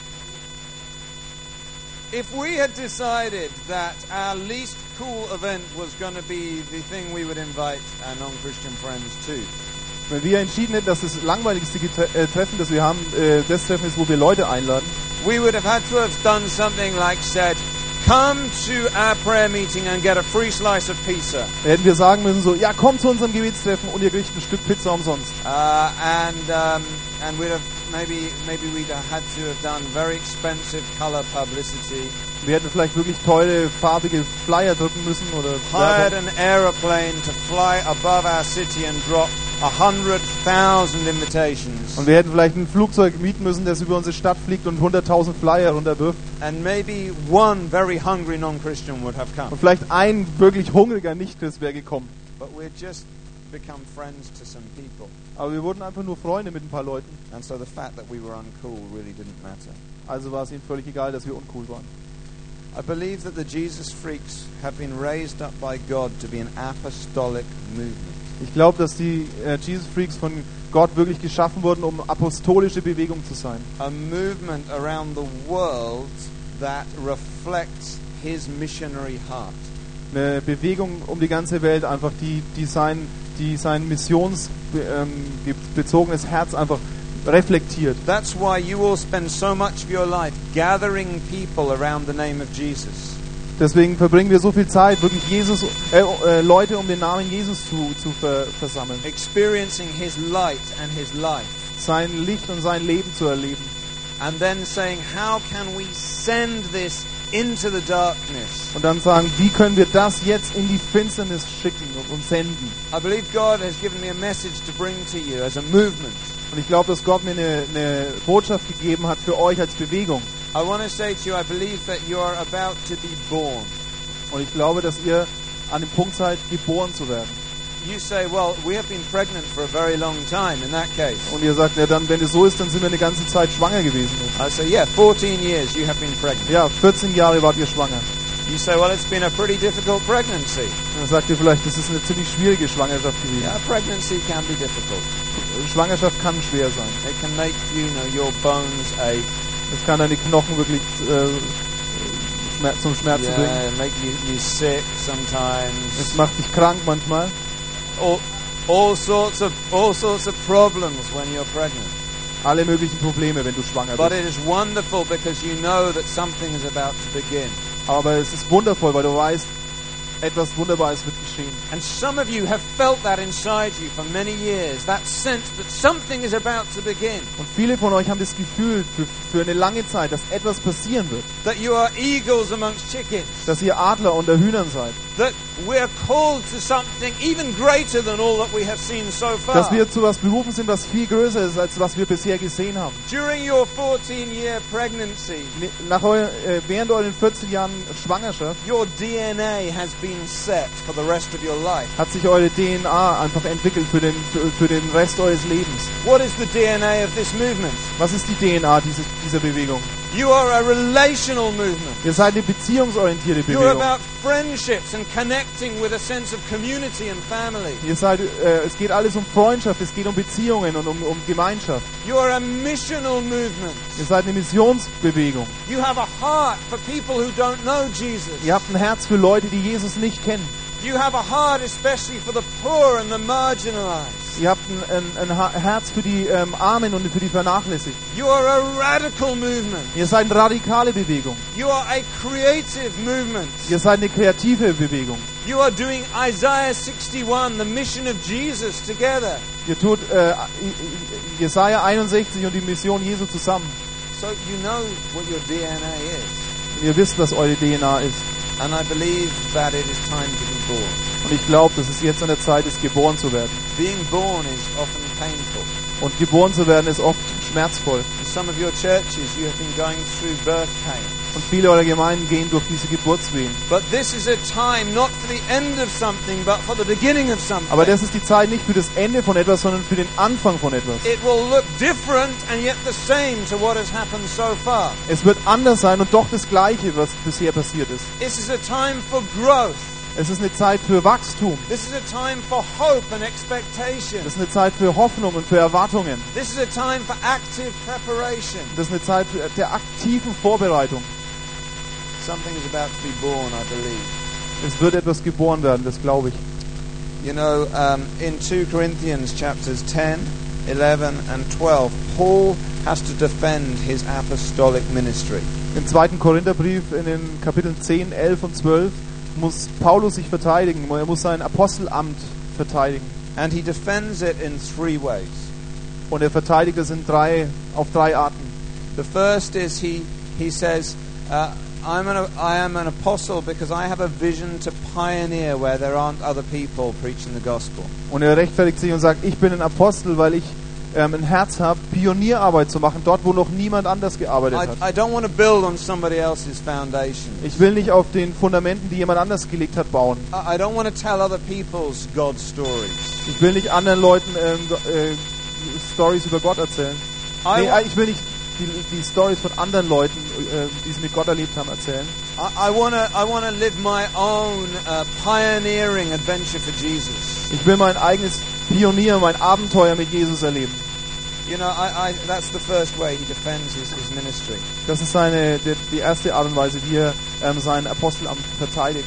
If we had decided that our least cool event was going to be the thing we would invite our non-Christian friends to,
wenn wir entschieden hätten, dass das langweiligste Treffen, das wir haben, das Treffen ist, wo wir Leute einladen,
we would have had to have done something like said, come to our prayer meeting and get a free slice of pizza.
Hätten wir sagen müssen so, ja, kommt zu unserem Gebetstreffen und ihr kriegt ein Stück Pizza umsonst.
And we'd have maybe we'd have had to have done very expensive color publicity.
Wir hätten vielleicht wirklich teure, farbige Flyer drücken müssen oder
hired an aeroplane to fly above our city and drop 100,000 invitations.
Und wir hätten vielleicht ein Flugzeug mieten müssen, das über unsere Stadt fliegt und 100.000 Flyer runterwirft.
And maybe one very hungry non-Christian would have come.
Und vielleicht ein wirklich hungriger Nicht-Christ wäre gekommen.
But we'd just become friends to some people.
Aber wir wurden einfach nur Freunde mit ein paar Leuten.
And so the fact that we were uncool really didn't matter.
Also war es ihnen völlig egal, dass wir uncool waren.
I believe that the Jesus Freaks have been raised up by God to be an apostolic movement.
Ich glaube, dass die Jesus Freaks von Gott wirklich geschaffen wurden, um apostolische Bewegung zu sein.
A movement around the world that reflects his missionary heart.
Eine Bewegung um die ganze Welt, einfach die sein missionsbezogenes Herz einfach reflektiert.
That's why you all spend so much of your life gathering people around the name of Jesus.
Deswegen verbringen wir so viel Zeit, wirklich Leute um den Namen Jesus zu versammeln.
Experiencing his light and his life.
Sein Licht und sein Leben zu erleben.
And then saying, how can we send this into the darkness?
Und dann sagen, wie können wir das jetzt in die Finsternis schicken und senden?
I believe God has given me a message to bring to you as a movement.
Und ich glaube, dass Gott mir eine Botschaft gegeben hat für euch als Bewegung.
I want to say to you, I believe that you are about to be born.
Und ich glaube, dass ihr an dem Punkt seid, geboren zu werden.
You say, well, we have been pregnant for a very long time in that case.
Und ihr sagt, ja, dann, wenn es so ist, dann sind wir eine ganze Zeit schwanger gewesen.
I say, yeah, 14 years you have been pregnant.
Ja, 14 Jahre wart ihr schwanger.
You say, well, it's been a pretty difficult pregnancy.
Und dann sagt ihr vielleicht, das ist eine ziemlich schwierige Schwangerschaft gewesen.
Yeah, pregnancy can be difficult.
Schwangerschaft kann schwer sein.
It can make, your bones ache.
Es kann deine Knochen wirklich zum Schmerzen bringen.
Yeah, make you sick sometimes.
Es macht dich krank manchmal.
All sorts of problems when you're pregnant.
Alle möglichen Probleme, wenn du schwanger
But
bist.
it is wonderful because you know that something is about to begin.
Aber es ist wundervoll, weil du weißt, etwas Wunderbares wird geschehen.
And some of you have felt that inside you for many years, that sense that something is about to begin.
Und viele von euch haben das Gefühl für eine lange Zeit, dass etwas passieren wird.
That you are eagles amongst chickens.
Dass ihr Adler unter Hühnern seid.
That we're called to something even greater than all that we have seen so far.
Dass wir zu was berufen sind, was viel größer ist, als was wir bisher gesehen haben.
During your 14-year pregnancy,
Während euren 14 Jahren Schwangerschaft
your DNA has been set for the rest of your life.
hat sich eure DNA einfach entwickelt für den Rest eures Lebens.
What is the DNA of this movement?
Was ist die DNA dieser Bewegung?
You are a relational movement.
Ihr seid eine beziehungsorientierte
You're
Bewegung.
about friendships and connecting with a sense of community and family.
Es geht alles um Freundschaft, es geht um Beziehungen und um Gemeinschaft.
You are a missional movement.
Ihr seid eine Missionsbewegung.
You have a heart for people who don't know Jesus.
Ihr habt ein Herz für Leute, die Jesus nicht kennen.
You have a heart especially for the poor and the marginalized.
Ihr habt ein Herz für die Armen und für die Vernachlässigten.
You are a radical movement.
Ihr seid eine radikale Bewegung.
You are a creative movement.
Ihr seid eine kreative Bewegung.
You are doing Isaiah 61, the mission of Jesus, together.
Ihr tut Jesaja 61 und die Mission Jesu zusammen.
So you know what your DNA is.
Und ihr wisst, was eure DNA ist.
And I believe that it is time to be born.
Und ich glaube, dass es jetzt an der Zeit ist, geboren zu werden.
Being born is often painful.
Und geboren zu werden ist oft schmerzvoll.
In some of your churches, you have been going through birth pains.
Und viele eurer Gemeinden gehen durch diese Geburtswehen.
But this is a time not for the end of something, but for the beginning of something.
Aber das ist die Zeit nicht für das Ende von etwas, sondern für den Anfang von etwas.
It will look different and yet the same to what has happened so far.
Es wird anders sein und doch das Gleiche, was bisher passiert ist.
This is a time for growth.
Es ist eine Zeit für Wachstum.
This is a time for hope and expectation.
Das ist eine Zeit für Hoffnung und für Erwartungen.
This is a time for active preparation.
Das ist eine Zeit der aktiven Vorbereitung.
Something is about to be born, I believe.
Es wird etwas geboren werden, das glaube ich.
You know, in 2 Corinthians chapters 10, 11 and 12, Paul has to defend his apostolic ministry.
Im 2. Korintherbrief in den Kapiteln 10, 11 und 12 muss Paulus sich verteidigen. Er muss sein Apostelamt verteidigen.
And he defends it in 3 ways.
Und er verteidigt es auf drei Arten.
The first is he says, I am an apostle because I have a vision to pioneer where there aren't other people preaching the gospel.
Und er rechtfertigt sich und sagt, ich bin ein Apostel, weil ich ein Herz habe, Pionierarbeit zu machen, dort wo noch niemand anders gearbeitet hat.
I don't want to build on somebody else's foundation.
Ich will nicht auf den Fundamenten, die jemand anders gelegt hat, bauen.
I don't want to tell other people's God stories.
Ich will nicht anderen Leuten Stories über Gott erzählen. Ich will nicht die Stories von anderen Leuten, die sie mit Gott erlebt haben, erzählen.
I want to live my own pioneering adventure for Jesus.
Ich will mein eigenes mein Abenteuer mit Jesus erleben.
You know, that's the first way he defends his ministry.
Das ist die erste Art und Weise, wie er sein Apostelamt verteidigt.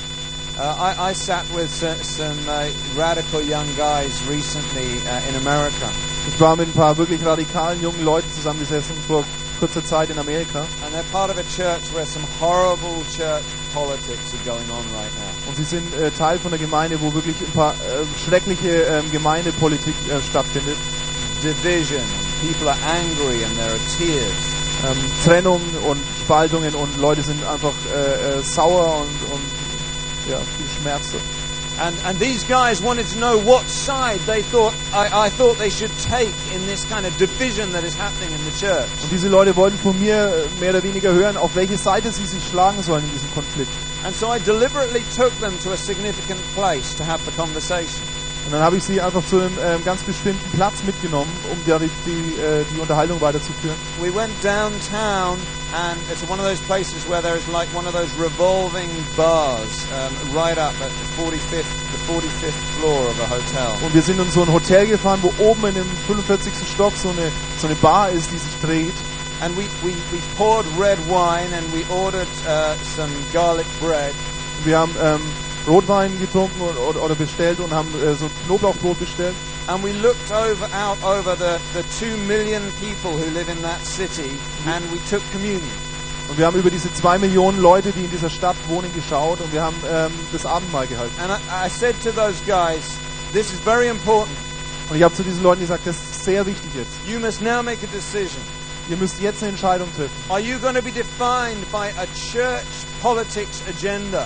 I sat with some radical young guys recently in America.
Ich war mit ein paar wirklich radikalen jungen Leuten zusammengesessen vor kurzer Zeit in Amerika.
And they're part of a church where some horrible church politics are going on right now.
Und sie sind Teil von einer Gemeinde, wo wirklich ein paar schreckliche Gemeindepolitik stattfindet.
Division, people are angry and there are tears.
Trennung und Spaltungen und Leute sind einfach sauer und ja, viel Schmerz.
And these guys wanted to know what side they thought I thought they should take in this kind of division that is happening in the church.
Und diese Leute wollten von mir mehr oder weniger hören, auf welche Seite sie sich schlagen sollen in diesem Konflikt.
And so I deliberately took them to a significant place to have the conversation.
Und dann habe ich sie einfach zu einem ganz bestimmten Platz mitgenommen, um die Unterhaltung weiterzuführen.
We went downtown and it's one of those places where there is like one of those revolving bars right up at the 45th floor of a hotel.
Und wir sind in so ein Hotel gefahren, wo oben in dem 45. Stock so eine Bar ist, die sich dreht.
And we poured red wine and we ordered some garlic bread.
Und wir haben Rotwein getrunken oder bestellt und haben so Knoblauchbrot bestellt.
And we looked out over the 2 million people who live in that city and we took communion.
Und wir haben über diese 2 Millionen Leute, die in dieser Stadt wohnen, geschaut und wir haben das Abendmahl gehalten.
And I said to those guys, this is very important.
Und ich habe zu diesen Leuten gesagt, das ist sehr wichtig jetzt.
You must now make a decision.
Ihr müsst jetzt eine Entscheidung treffen.
Are you going to be defined by a church politics agenda?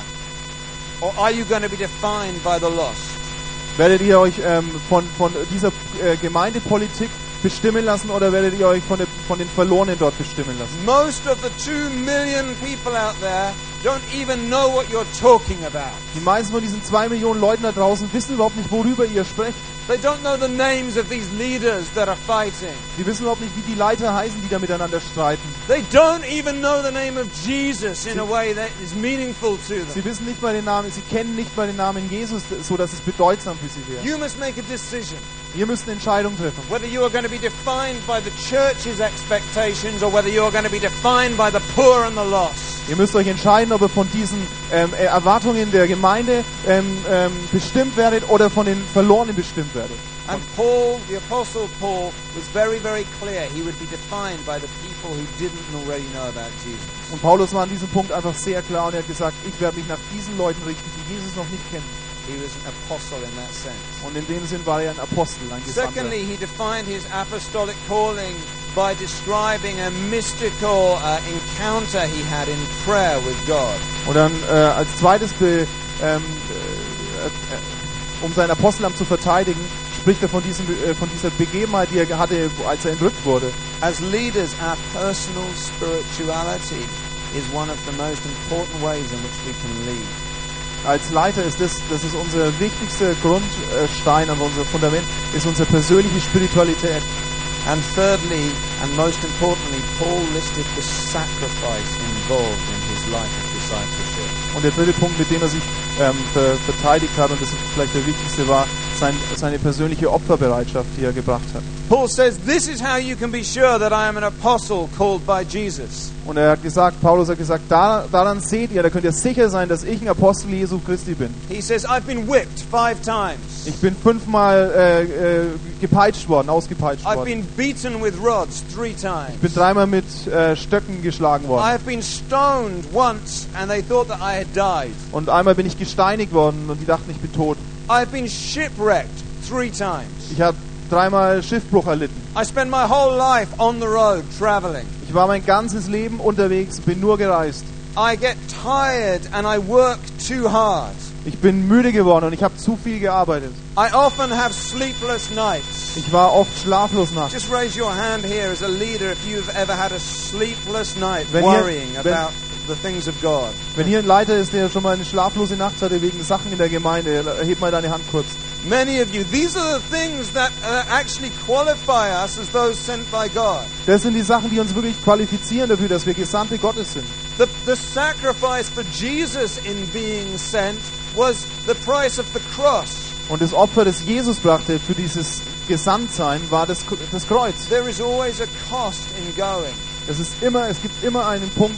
Or are you going to be defined by the lost?
Werdet ihr euch von dieser Gemeindepolitik bestimmen lassen oder werdet ihr euch von den Verlorenen dort bestimmen lassen?
Most of the 2 million people out there don't even know what you're talking about.
Die meisten von diesen 2 Millionen Leuten da draußen wissen überhaupt nicht, worüber ihr sprecht.
They don't know the names of these leaders that are fighting.
Die wissen überhaupt nicht, wie die Leiter heißen, die da miteinander streiten.
They don't even know the name of Jesus in a way that is meaningful to them.
Sie wissen nicht mal den Namen, sie kennen nicht mal den Namen Jesus, so dass es bedeutsam für sie wäre.
You must make a decision.
Ihr müsst eine Entscheidung treffen.
Whether you are going to be defined by the church's expectations or whether you are going to be defined by the poor and the lost.
Ihr müsst euch entscheiden, ob ihr von diesen Erwartungen der Gemeinde bestimmt werdet oder von den Verlorenen bestimmt werdet.
And Paul, the Apostle Paul, was very, very clear. He would be defined by the people who didn't already know about Jesus.
Und Paulus war an diesem Punkt einfach sehr klar und er hat gesagt, ich werde mich nach diesen Leuten richten, die Jesus noch nicht kennen.
He was an apostle in that sense.
Und in dem Sinn war er ein Apostel, ein Gesandter.
Secondly, he defined his apostolic calling by describing a mystical encounter he had in prayer with God.
Und dann als zweites um sein Apostelamt zu verteidigen, spricht er von dieser Begebenheit, die er hatte, als er entrückt wurde.
As leaders, our personal spirituality is one of the most important ways in which we can lead.
Als Leiter ist das ist unser wichtigster Grundstein, unser Fundament, ist unsere persönliche Spiritualität.
And thirdly, and most importantly, Paul listed the sacrifice involved in his life of discipleship.
Und der dritte Punkt, mit dem er sich verteidigt hat, und das vielleicht der wichtigste war, seine persönliche Opferbereitschaft, die er gebracht hat.
Paul says, this is how you can be sure that I am an apostle called by Jesus.
Und Paulus hat gesagt, daran seht ihr, da könnt ihr sicher sein, dass ich ein Apostel Jesu Christi bin.
He says, I've been whipped 5 times.
Ich bin 5-mal gepeitscht worden, ausgepeitscht
I've
worden.
been beaten with rods 3 times.
Ich bin 3-mal mit Stöcken geschlagen worden.
I have been stoned once and they thought that I had died.
Und einmal bin ich gesteinigt worden und die dachten, ich bin tot.
I've been shipwrecked 3 times.
Ich habe 3-mal Schiffbruch erlitten.
I spend my whole life on the road traveling.
Ich war mein ganzes Leben unterwegs, bin nur gereist.
I get tired and I work too hard.
Ich bin müde geworden und ich habe zu viel gearbeitet.
I often have sleepless nights.
Ich war oft schlaflos nachts.
Just raise your hand here as a leader if you've ever had a sleepless night
Wenn
worrying
wenn-
about the things of God.
Wenn hier ein Leiter ist, der schon mal eine schlaflose Nacht hatte wegen Sachen in der Gemeinde, heb mal deine Hand kurz.
Many of you, these are the things that actually qualify us as those sent by God.
Das sind die Sachen, die uns wirklich qualifizieren dafür, dass wir Gesandte Gottes sind.
The sacrifice for Jesus in being sent was the price of the cross.
Und das Opfer, das Jesus brachte für dieses Gesandtsein, war das Kreuz.
There is always a cost in going.
Es gibt immer einen Punkt,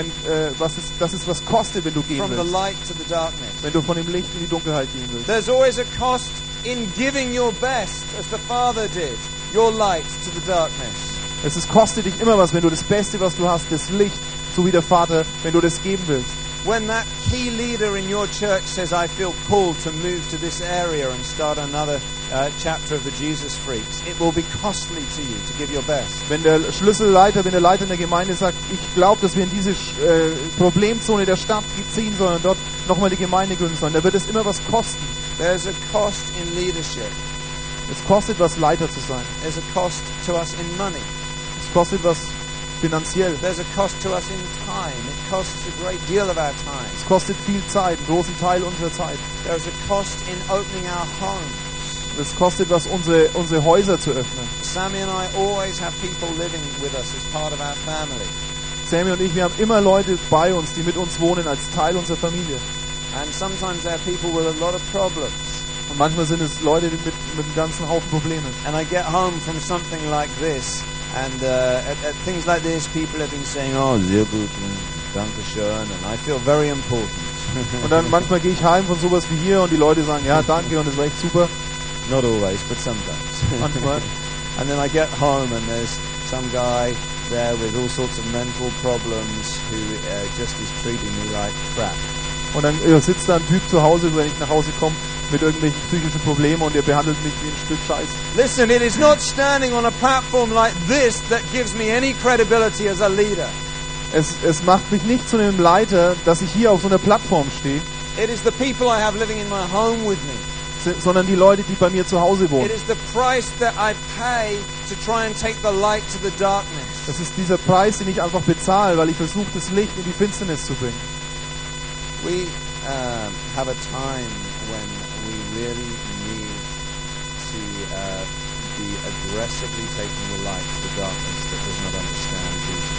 was kostet, wenn du gehen
From the
willst.
light to the darkness.
Wenn du von dem Licht in die Dunkelheit gehen willst.
There's always a cost in giving your best, as the Father did, your light to the darkness.
Es kostet dich immer was, wenn du das Beste, was du hast, das Licht, so wie der Vater, wenn du das geben willst.
When that key leader in your church says, I feel called to move to this area and start another chapter of the Jesus Freaks, it will be costly to you to give your best.
Wenn der Leiter in der Gemeinde sagt, ich glaube, dass wir in diese Problemzone der Stadt ziehen sollen und dort nochmal die Gemeinde gründen sollen, da wird es immer was kosten.
There's a cost in leadership.
Es kostet was, Leiter zu sein.
There's a cost to us in money.
Es kostet was finanziell.
There's a cost to us in time. It costs a great deal of our time.
Es kostet viel Zeit, einen großen Teil unserer Zeit.
There's a cost in opening our homes.
Es kostet was, unsere Häuser zu öffnen.
Sammy and I always have people living with us as part of our family.
Sammy und ich, wir haben immer Leute bei uns, die mit uns wohnen, als Teil unserer Familie.
And sometimes they're people with a lot of problems.
Und manchmal sind es Leute die mit einem ganzen Haufen Probleme.
And I get home from something like this, and at things like this, people have been saying, "Oh, sehr gut, danke schön," and I feel very important.
Und dann manchmal gehe ich heim von sowas wie hier und die Leute sagen, ja, danke und das war echt super.
Not always, but sometimes.
Manchmal.
And then I get home and there's some guy there with all sorts of mental problems who just is treating me like crap.
Und dann sitzt da ein Typ zu Hause, wenn ich nach Hause komme, mit irgendwelchen psychischen Problemen und der behandelt mich wie ein Stück Scheiß.
Listen, it is not standing on a platform like this that gives me any credibility as a leader.
Es macht mich nicht zu einem Leiter, dass ich hier auf so einer Plattform stehe,
It is the people I have living in my home with me.
sondern die Leute, die bei mir zu Hause wohnen.
It is the price that I pay to try and take the light to the darkness.
Das ist dieser Preis, den ich einfach bezahle, weil ich versuche, das Licht in die Finsternis zu bringen.
We have a time when we really need to be aggressively taking the light to the darkness that does not understand Jesus.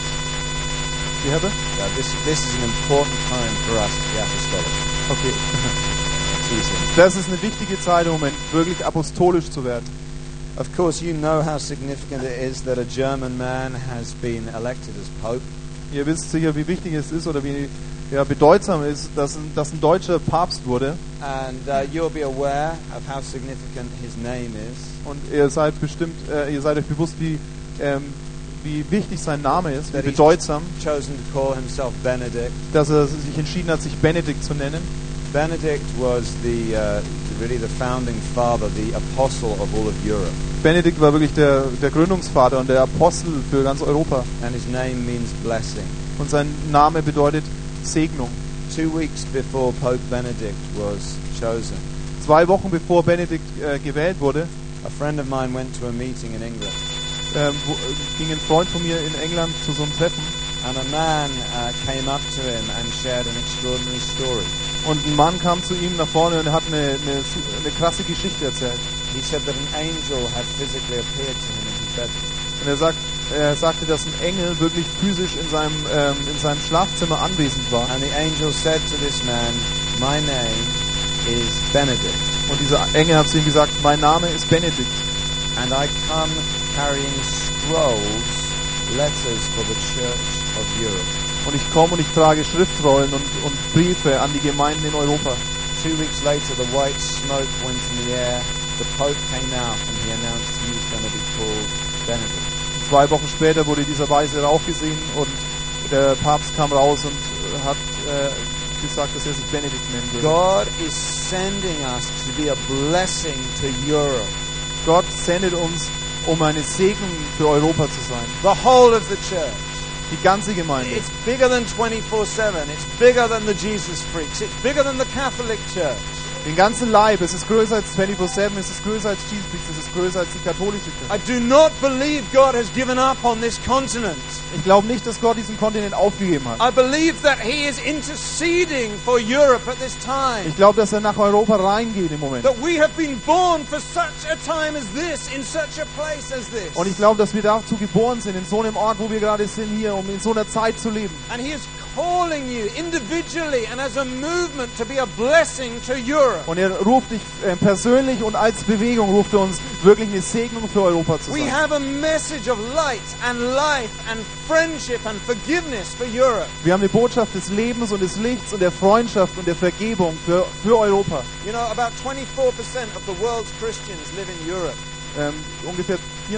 Die Herbe?
This is an important time for us to be apostolic.
Okay.
Season.
Das ist eine wichtige Zeit, um wirklich apostolisch zu werden.
Of course, you know how significant it is that a German man has been elected as Pope.
Ihr wisst sicher, wie wichtig es ist oder wie bedeutsam ist, dass ein deutscher Papst wurde.
And you'll be aware of how significant his name is.
Und ihr seid euch bewusst, wie wichtig sein Name ist, wie
That he's
bedeutsam,
chosen to call himself Benedict.
dass er sich entschieden hat, sich Benedikt zu nennen.
Benedict was really the founding father, the apostle of all of Europe.
Benedikt war wirklich der Gründungsvater und der Apostel für ganz Europa.
And his name means blessing.
Und sein Name bedeutet Segnung.
2 weeks before Pope Benedict was chosen,
2 Wochen bevor Benedikt gewählt wurde,
a friend of mine went to a meeting in England,
ging ein Freund von mir in England zu so einem Treffen.
and a man came up to him and shared an extraordinary story.
Und ein Mann kam zu ihm nach vorne und hat eine krasse Geschichte erzählt.
He said that an angel had physically appeared to him in his bedroom.
Und er sagte, dass ein Engel wirklich physisch in seinem Schlafzimmer anwesend war.
And the angel said to this man, "My name is Benedict,
Und dieser Engel hat zu ihm gesagt, mein Name ist Benedikt.
and I come carrying scrolls, letters for the Church of Europe."
Und ich komme und ich trage Schriftrollen und Briefe an die Gemeinden in Europa.
2 weeks later, the white smoke went in the air. The Pope came out and he announced he was going to be called Benedict.
2 Wochen später wurde dieser weiße Rauch gesehen und der Papst kam raus und hat gesagt, dass er sich Benedikt nennen würde.
God is sending us to be a blessing to Europe.
Gott sendet uns, um eine Segnung für Europa zu sein.
The whole of the church.
Die ganze Gemeinde.
It's bigger than 24/7. It's bigger than the Jesus freaks. It's bigger than the Catholic Church.
Den ganzen Leib. Es ist größer als 24/7, es ist größer als Jesus Christ, es ist größer als die katholische Kirche.
I do not believe God has given up on this continent.
Ich glaube nicht, dass Gott diesen Kontinent aufgegeben hat.
I believe that He is interceding for Europe at this time.
Ich glaube, dass er nach Europa reingeht im Moment.
That we have been born for such a time as this, in such a place as this.
Und ich glaube, dass wir dazu geboren sind, in so einem Ort, wo wir gerade sind hier, um in so einer Zeit zu leben.
And He is calling you individually and as a movement to be a blessing to Europe.
Und er ruft dich persönlich und als Bewegung ruft er uns wirklich eine Segnung für Europa zu
We
sein.
have a message of light and life and friendship and forgiveness for Europe.
Wir haben eine Botschaft des Lebens und des Lichts und der Freundschaft und der Vergebung für Europa.
You know, about 24% of the world's Christians live in Europe.
Ungefähr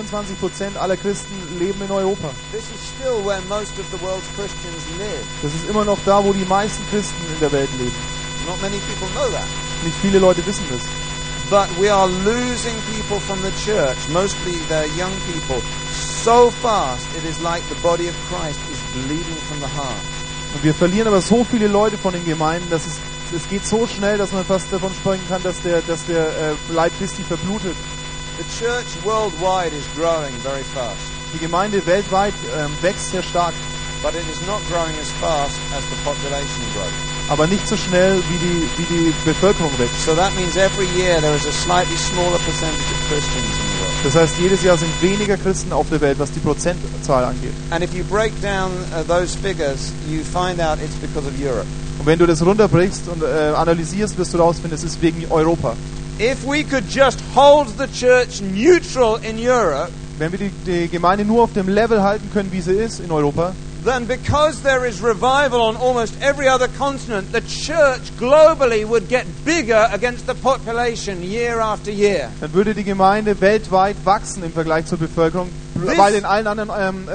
24% aller Christen leben in Europa.
This is still where most of the world's Christians live.
Das ist immer noch da, wo die meisten Christen in der Welt leben.
Not many people know that.
Nicht viele Leute wissen das.
But we are losing people from the church, mostly they're young people, so fast it is like the body of Christ is bleeding from the heart.
Und wir verlieren aber so viele Leute von den Gemeinden, dass es geht so schnell, dass man fast davon sprechen kann, dass der Leib Christi verblutet.
The church worldwide is growing very fast,
Die Gemeinde weltweit wächst sehr stark,
but it is not growing as fast as the population grows.
aber nicht so schnell wie die Bevölkerung wächst.
So that means every year there is a slightly smaller percentage of Christians in the world.
Das heißt, jedes Jahr sind weniger Christen auf der Welt, was die Prozentzahl angeht.
And if you break down those figures, you find out it's because of Europe.
Und wenn du das runterbrichst und analysierst, wirst du rausfinden, es ist wegen Europa.
If we could just hold the church neutral in Europe,
Wenn wir die Gemeinde nur auf dem Level halten können, wie sie ist in Europa,
then because there is revival on almost every other continent, the church globally would get bigger against the population year after year.
dann würde die Gemeinde weltweit wachsen im Vergleich zur Bevölkerung, weil in allen anderen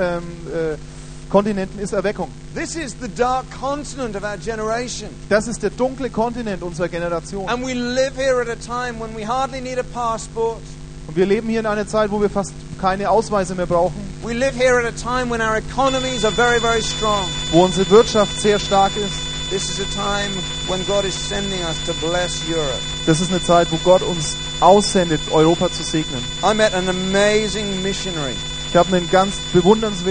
Kontinenten ist Erweckung.
This is the dark continent of our generation.
Das ist der dunkle Kontinent unserer Generation.
And we live here at a time when we hardly need a passport.
Und wir leben hier in einer Zeit, wo wir fast keine Ausweise mehr brauchen,
We live here at a time when our economies are very, very strong.
wo unsere Wirtschaft sehr stark ist.
This is a time when God is sending us to bless Europe.
Das ist eine Zeit, wo Gott uns aussendet, Europa zu segnen.
I met an amazing missionary.
Ich habe einen ganz bewundernswerten